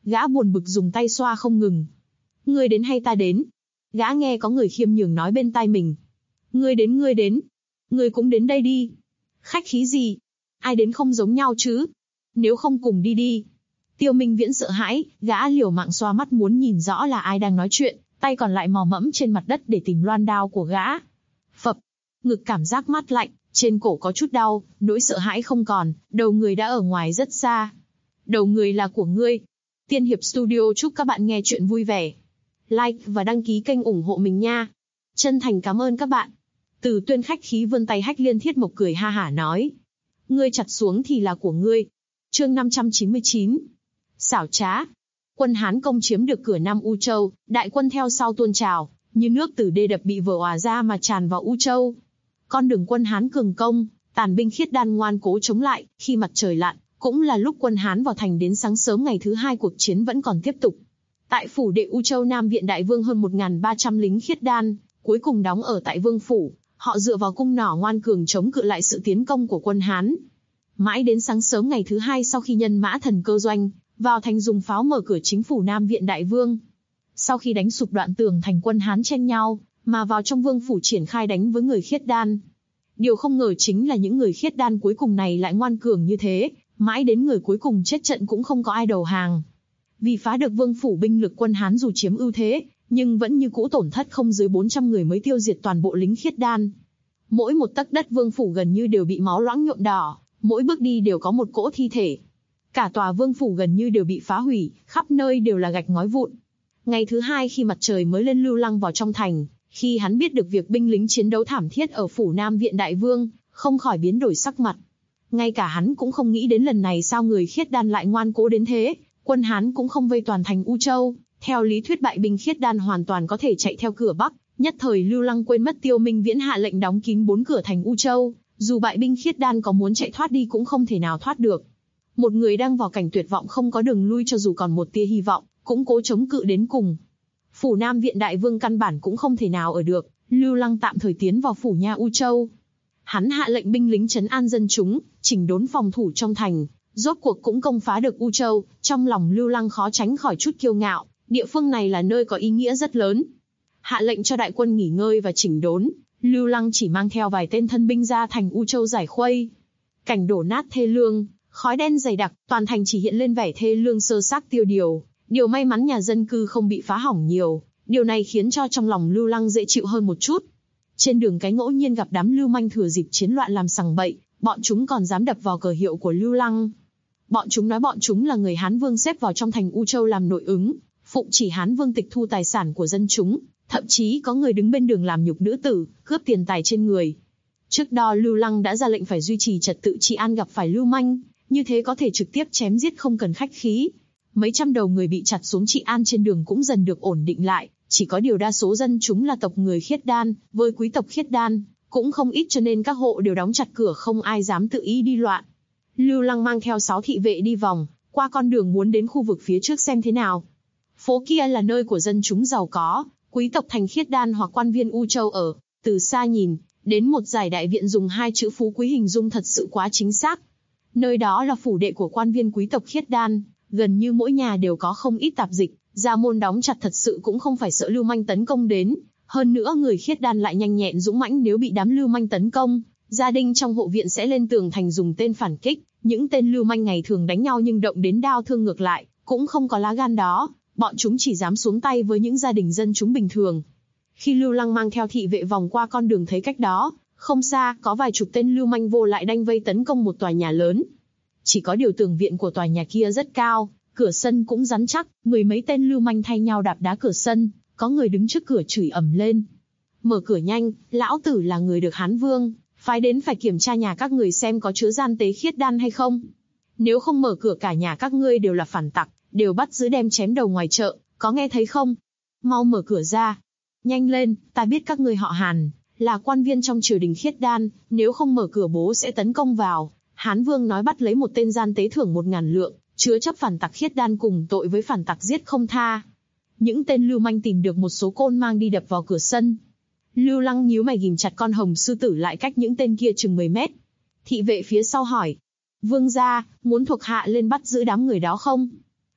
S2: Gã buồn bực dùng tay xoa không ngừng. Ngươi đến hay ta đến? Gã nghe có người khiêm nhường nói bên tai mình. Ngươi đến. Ngươi cũng đến đây đi. Khách khí gì? Ai đến không giống nhau chứ? Nếu không cùng đi đi. Tiêu Minh Viễn sợ hãi, gã liều mạng xoa mắt muốn nhìn rõ là ai đang nói chuyện, tay còn lại mò mẫm trên mặt đất để tìm loan đao của gã. Phập, ngực cảm giác mát lạnh, trên cổ có chút đau, nỗi sợ hãi không còn, đầu người đã ở ngoài rất xa. Đầu người là của ngươi. Tiên Hiệp Studio chúc các bạn nghe chuyện vui vẻ. Like và đăng ký kênh ủng hộ mình nha. Chân thành cảm ơn các bạn. Từ Tuyên khách khí vươn tay Hách Liên Thiết Mộc cười ha hả nói. Ngươi chặt xuống thì là của ngươi. Chương 599. Xảo trá. Quân Hán công chiếm được cửa Nam U Châu, đại quân theo sau tuôn trào, như nước từ đê đập bị vỡ òa ra mà tràn vào U Châu. Con đường quân Hán cường công, tàn binh khiết đan ngoan cố chống lại, khi mặt trời lặn, cũng là lúc quân Hán vào thành đến sáng sớm ngày thứ hai cuộc chiến vẫn còn tiếp tục. Tại phủ đệ U Châu Nam viện đại vương hơn 1.300 lính khiết đan, cuối cùng đóng ở tại vương phủ, họ dựa vào cung nỏ ngoan cường chống cự lại sự tiến công của quân Hán. Mãi đến sáng sớm ngày thứ hai sau khi nhân mã thần cơ doanh, vào thành dùng pháo mở cửa chính phủ Nam viện đại vương. Sau khi đánh sụp đoạn tường thành quân Hán chen nhau, mà vào trong vương phủ triển khai đánh với người khiết đan. Điều không ngờ chính là những người khiết đan cuối cùng này lại ngoan cường như thế, mãi đến người cuối cùng chết trận cũng không có ai đầu hàng. Vì phá được vương phủ binh lực quân Hán dù chiếm ưu thế, nhưng vẫn như cũ tổn thất không dưới 400 người mới tiêu diệt toàn bộ lính khiết đan. Mỗi một tấc đất vương phủ gần như đều bị máu loãng nhuộm đỏ, mỗi bước đi đều có một cỗ thi thể. Cả tòa vương phủ gần như đều bị phá hủy, khắp nơi đều là gạch ngói vụn. Ngày thứ hai khi mặt trời mới lên, Lưu Lăng vào trong thành, khi hắn biết được việc binh lính chiến đấu thảm thiết ở phủ Nam viện đại vương, không khỏi biến đổi sắc mặt. Ngay cả hắn cũng không nghĩ đến lần này sao người khiết đan lại ngoan cố đến thế, quân Hán cũng không vây toàn thành U Châu, theo lý thuyết bại binh khiết đan hoàn toàn có thể chạy theo cửa Bắc, nhất thời Lưu Lăng quên mất Tiêu Minh Viễn hạ lệnh đóng kín 4 cửa thành U Châu, dù bại binh khiết đan có muốn chạy thoát đi cũng không thể nào thoát được. Một người đang vào cảnh tuyệt vọng không có đường lui cho dù còn một tia hy vọng, cũng cố chống cự đến cùng. Phủ Nam viện đại vương căn bản cũng không thể nào ở được, Lưu Lăng tạm thời tiến vào phủ nha U Châu. Hắn hạ lệnh binh lính trấn an dân chúng, chỉnh đốn phòng thủ trong thành, rốt cuộc cũng công phá được U Châu, trong lòng Lưu Lăng khó tránh khỏi chút kiêu ngạo, địa phương này là nơi có ý nghĩa rất lớn. Hạ lệnh cho đại quân nghỉ ngơi và chỉnh đốn, Lưu Lăng chỉ mang theo vài tên thân binh ra thành U Châu giải khuây. Cảnh đổ nát thê lương, khói đen dày đặc, toàn thành chỉ hiện lên vẻ thê lương sơ xác tiêu điều. Điều may mắn nhà dân cư không bị phá hỏng nhiều, điều này khiến cho trong lòng Lưu Lăng dễ chịu hơn một chút. Trên đường cái ngẫu nhiên gặp đám lưu manh thừa dịp chiến loạn làm sằng bậy, bọn chúng còn dám đập vào cờ hiệu của Lưu Lăng. Bọn chúng nói bọn chúng là người Hán Vương xếp vào trong thành U Châu làm nội ứng, phụng chỉ Hán Vương tịch thu tài sản của dân chúng, thậm chí có người đứng bên đường làm nhục nữ tử, cướp tiền tài trên người. Trước đó Lưu Lăng đã ra lệnh phải duy trì trật tự trị an gặp phải lưu manh, như thế có thể trực tiếp chém giết không cần khách khí. Mấy trăm đầu người bị chặt xuống trị an trên đường cũng dần được ổn định lại, chỉ có điều đa số dân chúng là tộc người khiết đan, với quý tộc khiết đan, cũng không ít cho nên các hộ đều đóng chặt cửa không ai dám tự ý đi loạn. Lưu Lăng mang theo 6 thị vệ đi vòng, qua con đường muốn đến khu vực phía trước xem thế nào. Phố kia là nơi của dân chúng giàu có, quý tộc thành khiết đan hoặc quan viên U Châu ở, từ xa nhìn, đến một dải đại viện dùng 2 chữ phú quý hình dung thật sự quá chính xác. Nơi đó là phủ đệ của quan viên quý tộc khiết đan, gần như mỗi nhà đều có không ít tạp dịch, gia môn đóng chặt thật sự cũng không phải sợ lưu manh tấn công đến. Hơn nữa người khiết đan lại nhanh nhẹn dũng mãnh, nếu bị đám lưu manh tấn công, gia đình trong hộ viện sẽ lên tường thành dùng tên phản kích. Những tên lưu manh ngày thường đánh nhau nhưng động đến đao thương ngược lại, cũng không có lá gan đó, bọn chúng chỉ dám xuống tay với những gia đình dân chúng bình thường. Khi Lưu Lăng mang theo thị vệ vòng qua con đường thấy cách đó, không xa, có vài chục tên lưu manh vô lại đanh vây tấn công một tòa nhà lớn. Chỉ có điều tường viện của tòa nhà kia rất cao, cửa sân cũng rắn chắc, mười mấy tên lưu manh thay nhau đạp đá cửa sân, có người đứng trước cửa chửi ầm lên. Mở cửa nhanh, lão tử là người được Hán Vương phái đến phải kiểm tra nhà các người xem có chứa gian tế khiết đan hay không. Nếu không mở cửa cả nhà các ngươi đều là phản tặc, đều bắt giữ đem chém đầu ngoài chợ, có nghe thấy không? Mau mở cửa ra. Nhanh lên, ta biết các ngươi họ Hàn, là quan viên trong triều đình khiết đan, nếu không mở cửa bố sẽ tấn công vào. Hán Vương nói bắt lấy một tên gian tế thưởng 1.000 lượng, chứa chấp phản tặc khiết đan cùng tội với phản tặc giết không tha. Những tên lưu manh tìm được một số côn mang đi đập vào cửa sân. Lưu Lăng nhíu mày ghim chặt con hồng sư tử lại cách những tên kia chừng 10 mét. Thị vệ phía sau hỏi, Vương gia, muốn thuộc hạ lên bắt giữ đám người đó không?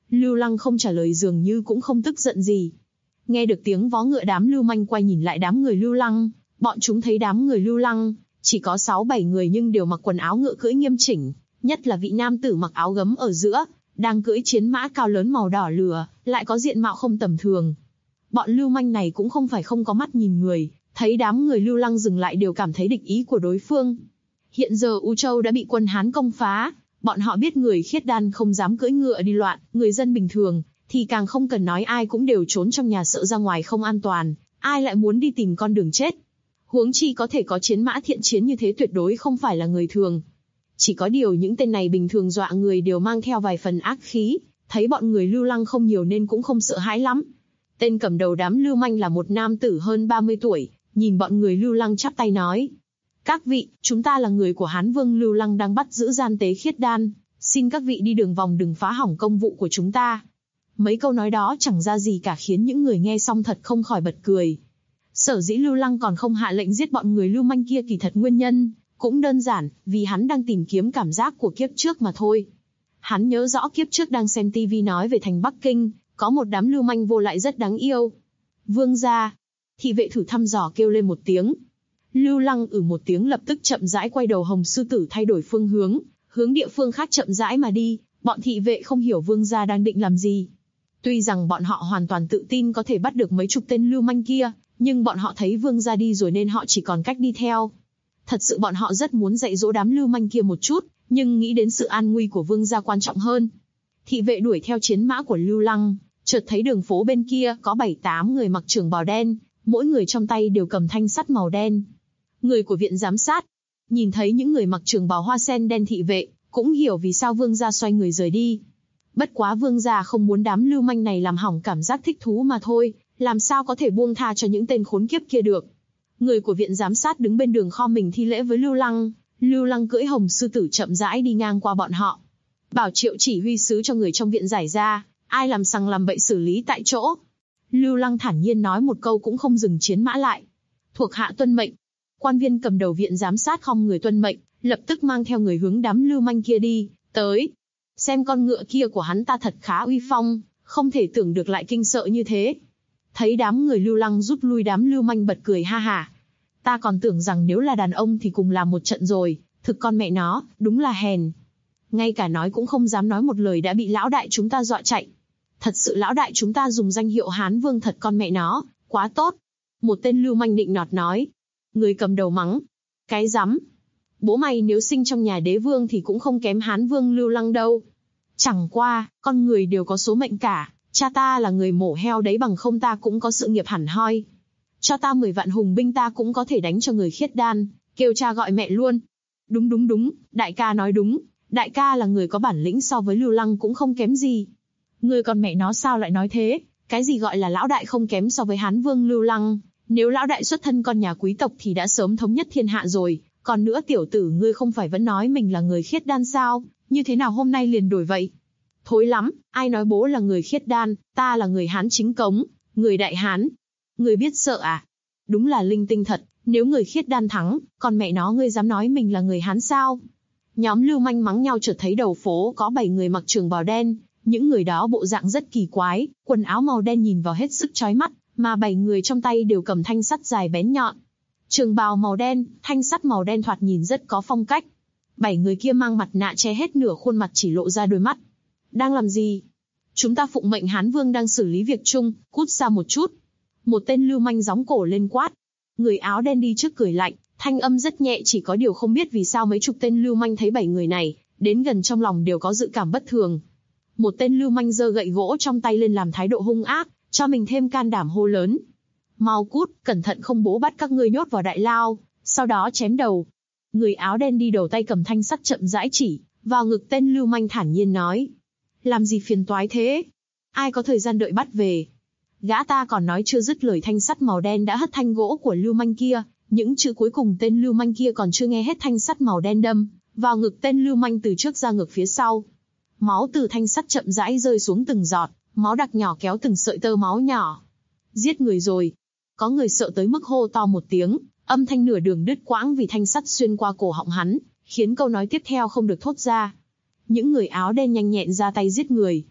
S2: Lưu Lăng không trả lời, dường như cũng không tức giận gì. Nghe được tiếng vó ngựa, đám lưu manh quay nhìn lại đám người Lưu Lăng. Bọn chúng thấy đám người Lưu Lăng chỉ có 6-7 người nhưng đều mặc quần áo ngựa cưỡi nghiêm chỉnh, nhất là vị nam tử mặc áo gấm ở giữa, đang cưỡi chiến mã cao lớn màu đỏ lửa, lại có diện mạo không tầm thường. Bọn lưu manh này cũng không phải không có mắt nhìn người, thấy đám người Lưu Lăng dừng lại đều cảm thấy địch ý của đối phương. Hiện giờ U Châu đã bị quân Hán công phá, bọn họ biết người khiết đan không dám cưỡi ngựa đi loạn, người dân bình thường thì càng không cần nói, ai cũng đều trốn trong nhà sợ ra ngoài không an toàn, ai lại muốn đi tìm con đường chết. Huống chi có thể có chiến mã thiện chiến như thế tuyệt đối không phải là người thường. Chỉ có điều những tên này bình thường dọa người đều mang theo vài phần ác khí, thấy bọn người Lưu Lăng không nhiều nên cũng không sợ hãi lắm. Tên cầm đầu đám lưu manh là một nam tử hơn 30 tuổi, nhìn bọn người Lưu Lăng chắp tay nói: "Các vị, chúng ta là người của Hán Vương Lưu Lăng đang bắt giữ gian tế khiết đan, xin các vị đi đường vòng đừng phá hỏng công vụ của chúng ta." Mấy câu nói đó chẳng ra gì cả khiến những người nghe xong thật không khỏi bật cười. Sở dĩ Lưu Lăng còn không hạ lệnh giết bọn người lưu manh kia kỳ thật nguyên nhân cũng đơn giản, vì hắn đang tìm kiếm cảm giác của kiếp trước mà thôi. Hắn nhớ rõ kiếp trước đang xem TV nói về thành Bắc Kinh, có một đám lưu manh vô lại rất đáng yêu. "Vương gia!" Thị vệ thử thăm dò kêu lên một tiếng. Lưu Lăng một tiếng lập tức chậm rãi quay đầu Hồng Sư Tử thay đổi phương hướng địa phương khác chậm rãi mà đi. Bọn thị vệ không hiểu vương gia đang định làm gì. Tuy rằng bọn họ hoàn toàn tự tin có thể bắt được mấy chục tên lưu manh kia, nhưng bọn họ thấy vương gia đi rồi nên họ chỉ còn cách đi theo. Thật sự bọn họ rất muốn dạy dỗ đám lưu manh kia một chút, nhưng nghĩ đến sự an nguy của vương gia quan trọng hơn. Thị vệ đuổi theo chiến mã của Lưu Lăng, chợt thấy đường phố bên kia có 7-8 người mặc trường bào đen, mỗi người trong tay đều cầm thanh sắt màu đen. Người của viện giám sát. Nhìn thấy những người mặc trường bào hoa sen đen, thị vệ cũng hiểu vì sao vương gia xoay người rời đi. Bất quá vương gia không muốn đám lưu manh này làm hỏng cảm giác thích thú mà thôi, làm sao có thể buông tha cho những tên khốn kiếp kia được. Người của viện giám sát đứng bên đường kho mình thi lễ với Lưu Lăng. Lưu Lăng cưỡi Hồng Sư Tử chậm rãi đi ngang qua bọn họ. Bảo Triệu chỉ huy sứ cho người trong viện giải ra, ai làm sằng làm bậy xử lý tại chỗ. Lưu Lăng thản nhiên nói một câu cũng không dừng chiến mã lại. Thuộc hạ tuân mệnh. Quan viên cầm đầu viện giám sát khom người tuân mệnh, lập tức mang theo người hướng đám lưu manh kia đi tới. Xem con ngựa kia của hắn ta thật khá uy phong, không thể tưởng được lại kinh sợ như thế. Thấy đám người Lưu Lăng rút lui, đám lưu manh bật cười ha hả. Ta còn tưởng rằng nếu là đàn ông thì cùng làm một trận rồi, thực con mẹ nó, đúng là hèn. Ngay cả nói cũng không dám nói một lời đã bị lão đại chúng ta dọa chạy. Thật sự lão đại chúng ta dùng danh hiệu Hán Vương thật con mẹ nó, quá tốt. Một tên lưu manh nịnh nọt nói. Người cầm đầu mắng. Cái rắm. Bố mày nếu sinh trong nhà đế vương thì cũng không kém Hán Vương Lưu Lăng đâu. Chẳng qua, con người đều có số mệnh cả. Cha ta là người mổ heo đấy, bằng không ta cũng có sự nghiệp hẳn hoi. Cho ta 10 vạn hùng binh ta cũng có thể đánh cho người khiết đan, kêu cha gọi mẹ luôn. Đúng, đại ca nói đúng. Đại ca là người có bản lĩnh, so với Lưu Lăng cũng không kém gì. Người con mẹ nó sao lại nói thế? Cái gì gọi là lão đại không kém so với Hán Vương Lưu Lăng? Nếu lão đại xuất thân con nhà quý tộc thì đã sớm thống nhất thiên hạ rồi. Còn nữa tiểu tử, ngươi không phải vẫn nói mình là người khiết đan sao? Như thế nào hôm nay liền đổi vậy? Thối lắm, ai nói bố là người khiết đan, ta là người Hán chính cống, người Đại Hán. Ngươi biết sợ à? Đúng là linh tinh thật, nếu người khiết đan thắng, còn mẹ nó ngươi dám nói mình là người Hán sao? Nhóm lưu manh mắng nhau, chợt thấy đầu phố có 7 người mặc trường bào đen, những người đó bộ dạng rất kỳ quái, quần áo màu đen nhìn vào hết sức chói mắt, mà 7 người trong tay đều cầm thanh sắt dài bén nhọn. Trường bào màu đen, thanh sắt màu đen thoạt nhìn rất có phong cách. 7 người kia mang mặt nạ che hết nửa khuôn mặt, chỉ lộ ra đôi mắt. Đang làm gì? Chúng ta phụng mệnh Hán Vương đang xử lý việc chung, cút xa một chút. Một tên lưu manh gióng cổ lên quát. Người áo đen đi trước cười lạnh, thanh âm rất nhẹ, chỉ có điều không biết vì sao mấy chục tên lưu manh thấy 7 người này đến gần trong lòng đều có dự cảm bất thường. Một tên lưu manh giơ gậy gỗ trong tay lên làm thái độ hung ác, cho mình thêm can đảm hô lớn. Mau cút, cẩn thận không bố bắt các ngươi nhốt vào đại lao, sau đó chém đầu. Người áo đen đi đầu tay cầm thanh sắt chậm rãi chỉ vào ngực tên lưu manh, thản nhiên nói. Làm gì phiền toái thế? Ai có thời gian đợi bắt về? Gã ta còn nói chưa dứt lời, thanh sắt màu đen đã hất thanh gỗ của lưu manh kia. Những chữ cuối cùng tên lưu manh kia còn chưa nghe hết, thanh sắt màu đen đâm vào ngực tên lưu manh từ trước ra ngực phía sau. Máu từ thanh sắt chậm rãi rơi xuống từng giọt, máu đặc nhỏ kéo từng sợi tơ máu nhỏ. Giết người rồi. Có người sợ tới mức hô to một tiếng, âm thanh nửa đường đứt quãng vì thanh sắt xuyên qua cổ họng hắn, khiến câu nói tiếp theo không được thốt ra. Những người áo đen nhanh nhẹn ra tay giết người.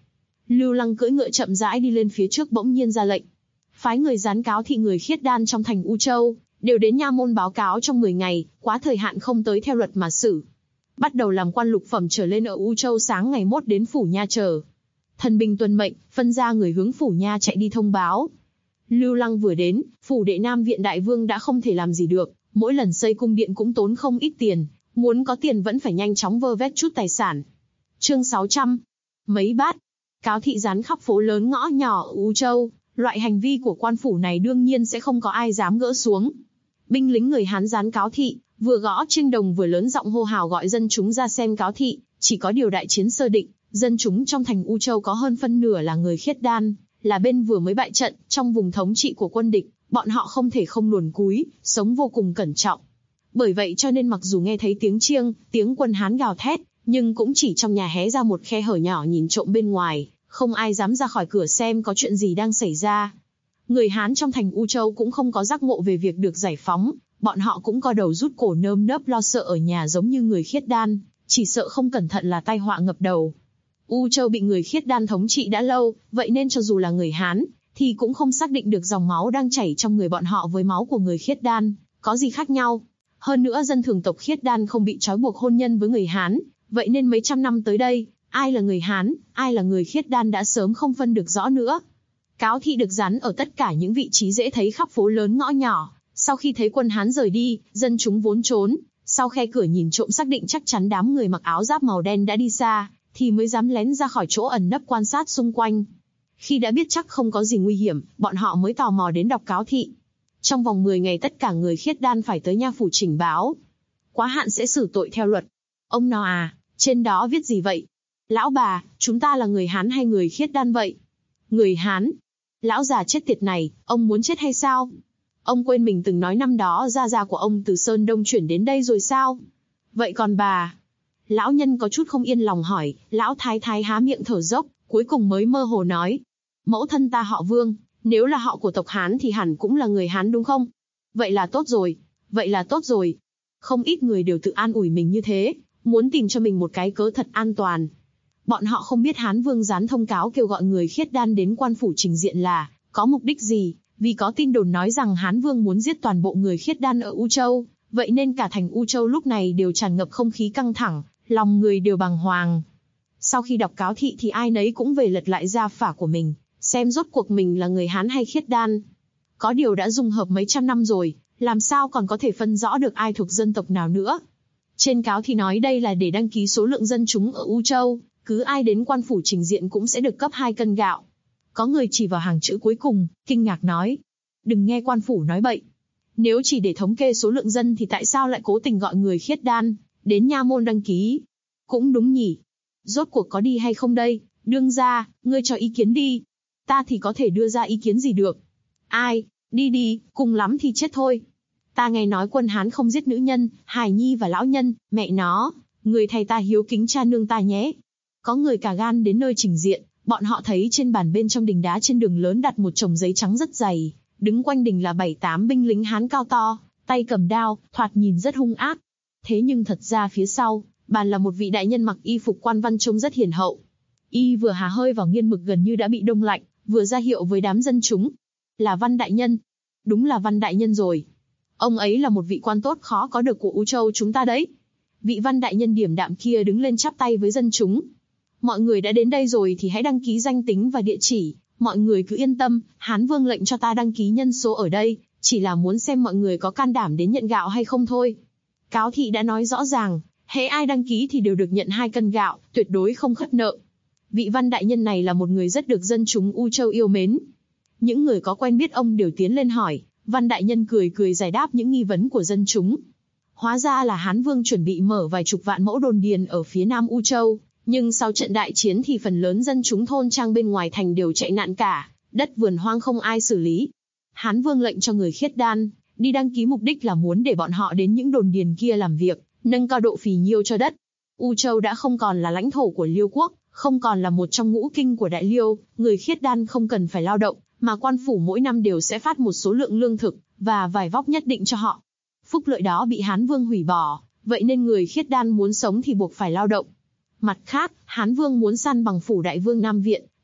S2: Lưu Lăng cưỡi ngựa chậm rãi đi lên phía trước, bỗng nhiên ra lệnh. Phái người gián cáo thị người khiết đan trong thành U Châu, đều đến nha môn báo cáo trong 10 ngày, quá thời hạn không tới theo luật mà xử. Bắt đầu làm quan lục phẩm trở lên ở U Châu, sáng ngày mốt đến phủ nha chờ. Thần binh tuân mệnh, phân ra người hướng phủ nha chạy đi thông báo. Lưu Lăng vừa đến, phủ đệ Nam viện đại vương đã không thể làm gì được, mỗi lần xây cung điện cũng tốn không ít tiền, muốn có tiền vẫn phải nhanh chóng vơ vét chút tài sản. Chương 600. Mấy bát. Cáo thị dán khắp phố lớn ngõ nhỏ ở U Châu, loại hành vi của quan phủ này đương nhiên sẽ không có ai dám gỡ xuống. Binh lính người Hán dán cáo thị, vừa gõ chiêng đồng vừa lớn giọng hô hào gọi dân chúng ra xem cáo thị, chỉ có điều đại chiến sơ định, dân chúng trong thành U Châu có hơn phân nửa là người khiết đan, là bên vừa mới bại trận, trong vùng thống trị của quân địch, bọn họ không thể không luồn cúi, sống vô cùng cẩn trọng. Bởi vậy cho nên mặc dù nghe thấy tiếng chiêng, tiếng quân Hán gào thét, nhưng cũng chỉ trong nhà hé ra một khe hở nhỏ nhìn trộm bên ngoài, không ai dám ra khỏi cửa xem có chuyện gì đang xảy ra. Người Hán trong thành U Châu cũng không có giác ngộ về việc được giải phóng, bọn họ cũng co đầu rút cổ nơm nớp lo sợ ở nhà giống như người khiết đan, chỉ sợ không cẩn thận là tai họa ngập đầu. U Châu bị người khiết đan thống trị đã lâu, vậy nên cho dù là người Hán, thì cũng không xác định được dòng máu đang chảy trong người bọn họ với máu của người khiết đan, có gì khác nhau. Hơn nữa dân thường tộc khiết đan không bị trói buộc hôn nhân với người Hán, vậy nên mấy trăm năm tới đây, ai là người Hán, ai là người khiết đan đã sớm không phân được rõ nữa. Cáo thị được dán ở tất cả những vị trí dễ thấy khắp phố lớn ngõ nhỏ. Sau khi thấy quân Hán rời đi, dân chúng vốn trốn, sau khe cửa nhìn trộm xác định chắc chắn đám người mặc áo giáp màu đen đã đi xa, thì mới dám lén ra khỏi chỗ ẩn nấp quan sát xung quanh. Khi đã biết chắc không có gì nguy hiểm, bọn họ mới tò mò đến đọc cáo thị. Trong vòng 10 ngày tất cả người khiết đan phải tới nha phủ trình báo. Quá hạn sẽ xử tội theo luật. Ông nói à, trên đó viết gì vậy? Lão bà, chúng ta là người Hán hay người khiết đan vậy? Người Hán. Lão già chết tiệt này, ông muốn chết hay sao? Ông quên mình từng nói năm đó gia của ông từ Sơn Đông chuyển đến đây rồi sao? Vậy còn bà? Lão nhân có chút không yên lòng hỏi, lão thái thái há miệng thở dốc, cuối cùng mới mơ hồ nói. Mẫu thân ta họ Vương, nếu là họ của tộc Hán thì hẳn cũng là người Hán đúng không? Vậy là tốt rồi, vậy là tốt rồi. Không ít người đều tự an ủi mình như thế, muốn tìm cho mình một cái cớ thật an toàn. Bọn họ không biết Hán Vương dán thông cáo kêu gọi người khiết đan đến quan phủ trình diện là có mục đích gì, vì có tin đồn nói rằng Hán Vương muốn giết toàn bộ người khiết đan ở U Châu, vậy nên cả thành U Châu lúc này đều tràn ngập không khí căng thẳng, lòng người đều bàng hoàng. Sau khi đọc cáo thị thì ai nấy cũng về lật lại gia phả của mình, xem rốt cuộc mình là người Hán hay khiết đan. Có điều đã dung hợp mấy trăm năm rồi, làm sao còn có thể phân rõ được ai thuộc dân tộc nào nữa. Trên cáo thì nói đây là để đăng ký số lượng dân chúng ở U Châu, cứ ai đến quan phủ trình diện cũng sẽ được cấp 2 cân gạo. Có người chỉ vào hàng chữ cuối cùng, kinh ngạc nói. Đừng nghe quan phủ nói bậy. Nếu chỉ để thống kê số lượng dân thì tại sao lại cố tình gọi người khiết đan đến nha môn đăng ký? Cũng đúng nhỉ. Rốt cuộc có đi hay không đây? Đương gia, ngươi cho ý kiến đi. Ta thì có thể đưa ra ý kiến gì được? Ai? Đi đi, cùng lắm thì chết thôi. Ta nghe nói quân Hán không giết nữ nhân, hài nhi và lão nhân, mẹ nó, người thầy ta hiếu kính cha nương ta nhé. Có người cả gan đến nơi trình diện, bọn họ thấy trên bàn bên trong đình đá trên đường lớn đặt một chồng giấy trắng rất dày, đứng quanh đình là 7-8 binh lính Hán cao to, tay cầm đao, thoạt nhìn rất hung ác. Thế nhưng thật ra phía sau, bàn là một vị đại nhân mặc y phục quan văn trông rất hiền hậu. Y vừa hà hơi vào nghiên mực gần như đã bị đông lạnh, vừa ra hiệu với đám dân chúng. Là Văn đại nhân. Đúng là Văn đại nhân rồi. Ông ấy là một vị quan tốt khó có được của U Châu chúng ta đấy. Vị Văn đại nhân điềm đạm kia đứng lên chắp tay với dân chúng. Mọi người đã đến đây rồi thì hãy đăng ký danh tính và địa chỉ. Mọi người cứ yên tâm, Hán Vương lệnh cho ta đăng ký nhân số ở đây, chỉ là muốn xem mọi người có can đảm đến nhận gạo hay không thôi. Cáo thị đã nói rõ ràng, hễ ai đăng ký thì đều được nhận 2 cân gạo, tuyệt đối không khất nợ. Vị Văn đại nhân này là một người rất được dân chúng U Châu yêu mến. Những người có quen biết ông đều tiến lên hỏi, Văn đại nhân cười cười giải đáp những nghi vấn của dân chúng. Hóa ra là Hán Vương chuẩn bị mở vài chục vạn mẫu đồn điền ở phía nam U Châu, nhưng sau trận đại chiến thì phần lớn dân chúng thôn trang bên ngoài thành đều chạy nạn cả, đất vườn hoang không ai xử lý. Hán Vương lệnh cho người khiết đan đi đăng ký, mục đích là muốn để bọn họ đến những đồn điền kia làm việc, nâng cao độ phì nhiêu cho đất. U Châu đã không còn là lãnh thổ của Liêu quốc, không còn là một trong ngũ kinh của Đại Liêu, người khiết đan không cần phải lao động, mà quan phủ mỗi năm đều sẽ phát một số lượng lương thực và vải vóc nhất định cho họ. Phúc lợi đó bị Hán Vương hủy bỏ, vậy nên người khiết đan muốn sống thì buộc phải lao động. Mặt khác, Hán Vương muốn san bằng phủ Đại Vương Nam Viện,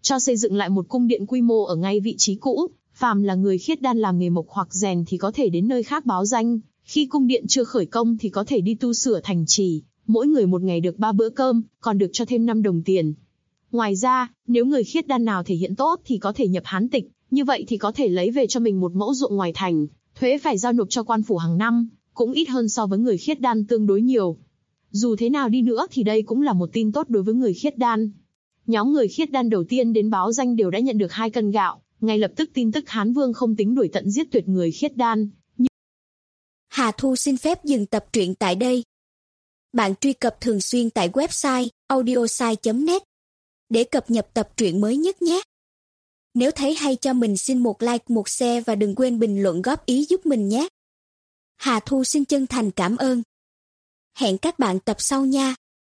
S2: cho xây dựng lại một cung điện quy mô ở ngay vị trí cũ. Phàm là người khiết đan làm nghề mộc hoặc rèn thì có thể đến nơi khác báo danh, khi cung điện chưa khởi công thì có thể đi tu sửa thành trì, mỗi người một ngày được 3 bữa cơm, còn được cho thêm 5 đồng tiền. Ngoài ra, nếu người khiết đan nào thể hiện tốt thì có thể nhập hán tịch, như vậy thì có thể lấy về cho mình một mẫu ruộng ngoài thành, thuế phải giao nộp cho quan phủ hàng năm, cũng ít hơn so với người khiết đan tương đối nhiều. Dù thế nào đi nữa thì đây cũng là một tin tốt đối với người khiết đan. Nhóm người khiết đan đầu tiên đến báo danh đều đã nhận được 2 cân gạo, ngay lập tức tin tức Hán Vương không tính đuổi tận giết tuyệt người khiết đan.
S3: Hà Thu xin phép dừng tập truyện tại đây. Bạn truy cập thường xuyên tại website audiosai.net để cập nhật tập truyện mới nhất nhé. Nếu thấy hay cho mình xin một like, một share và đừng quên bình luận góp ý giúp mình nhé. Hà Thu xin chân thành cảm ơn. Hẹn các bạn tập sau nha.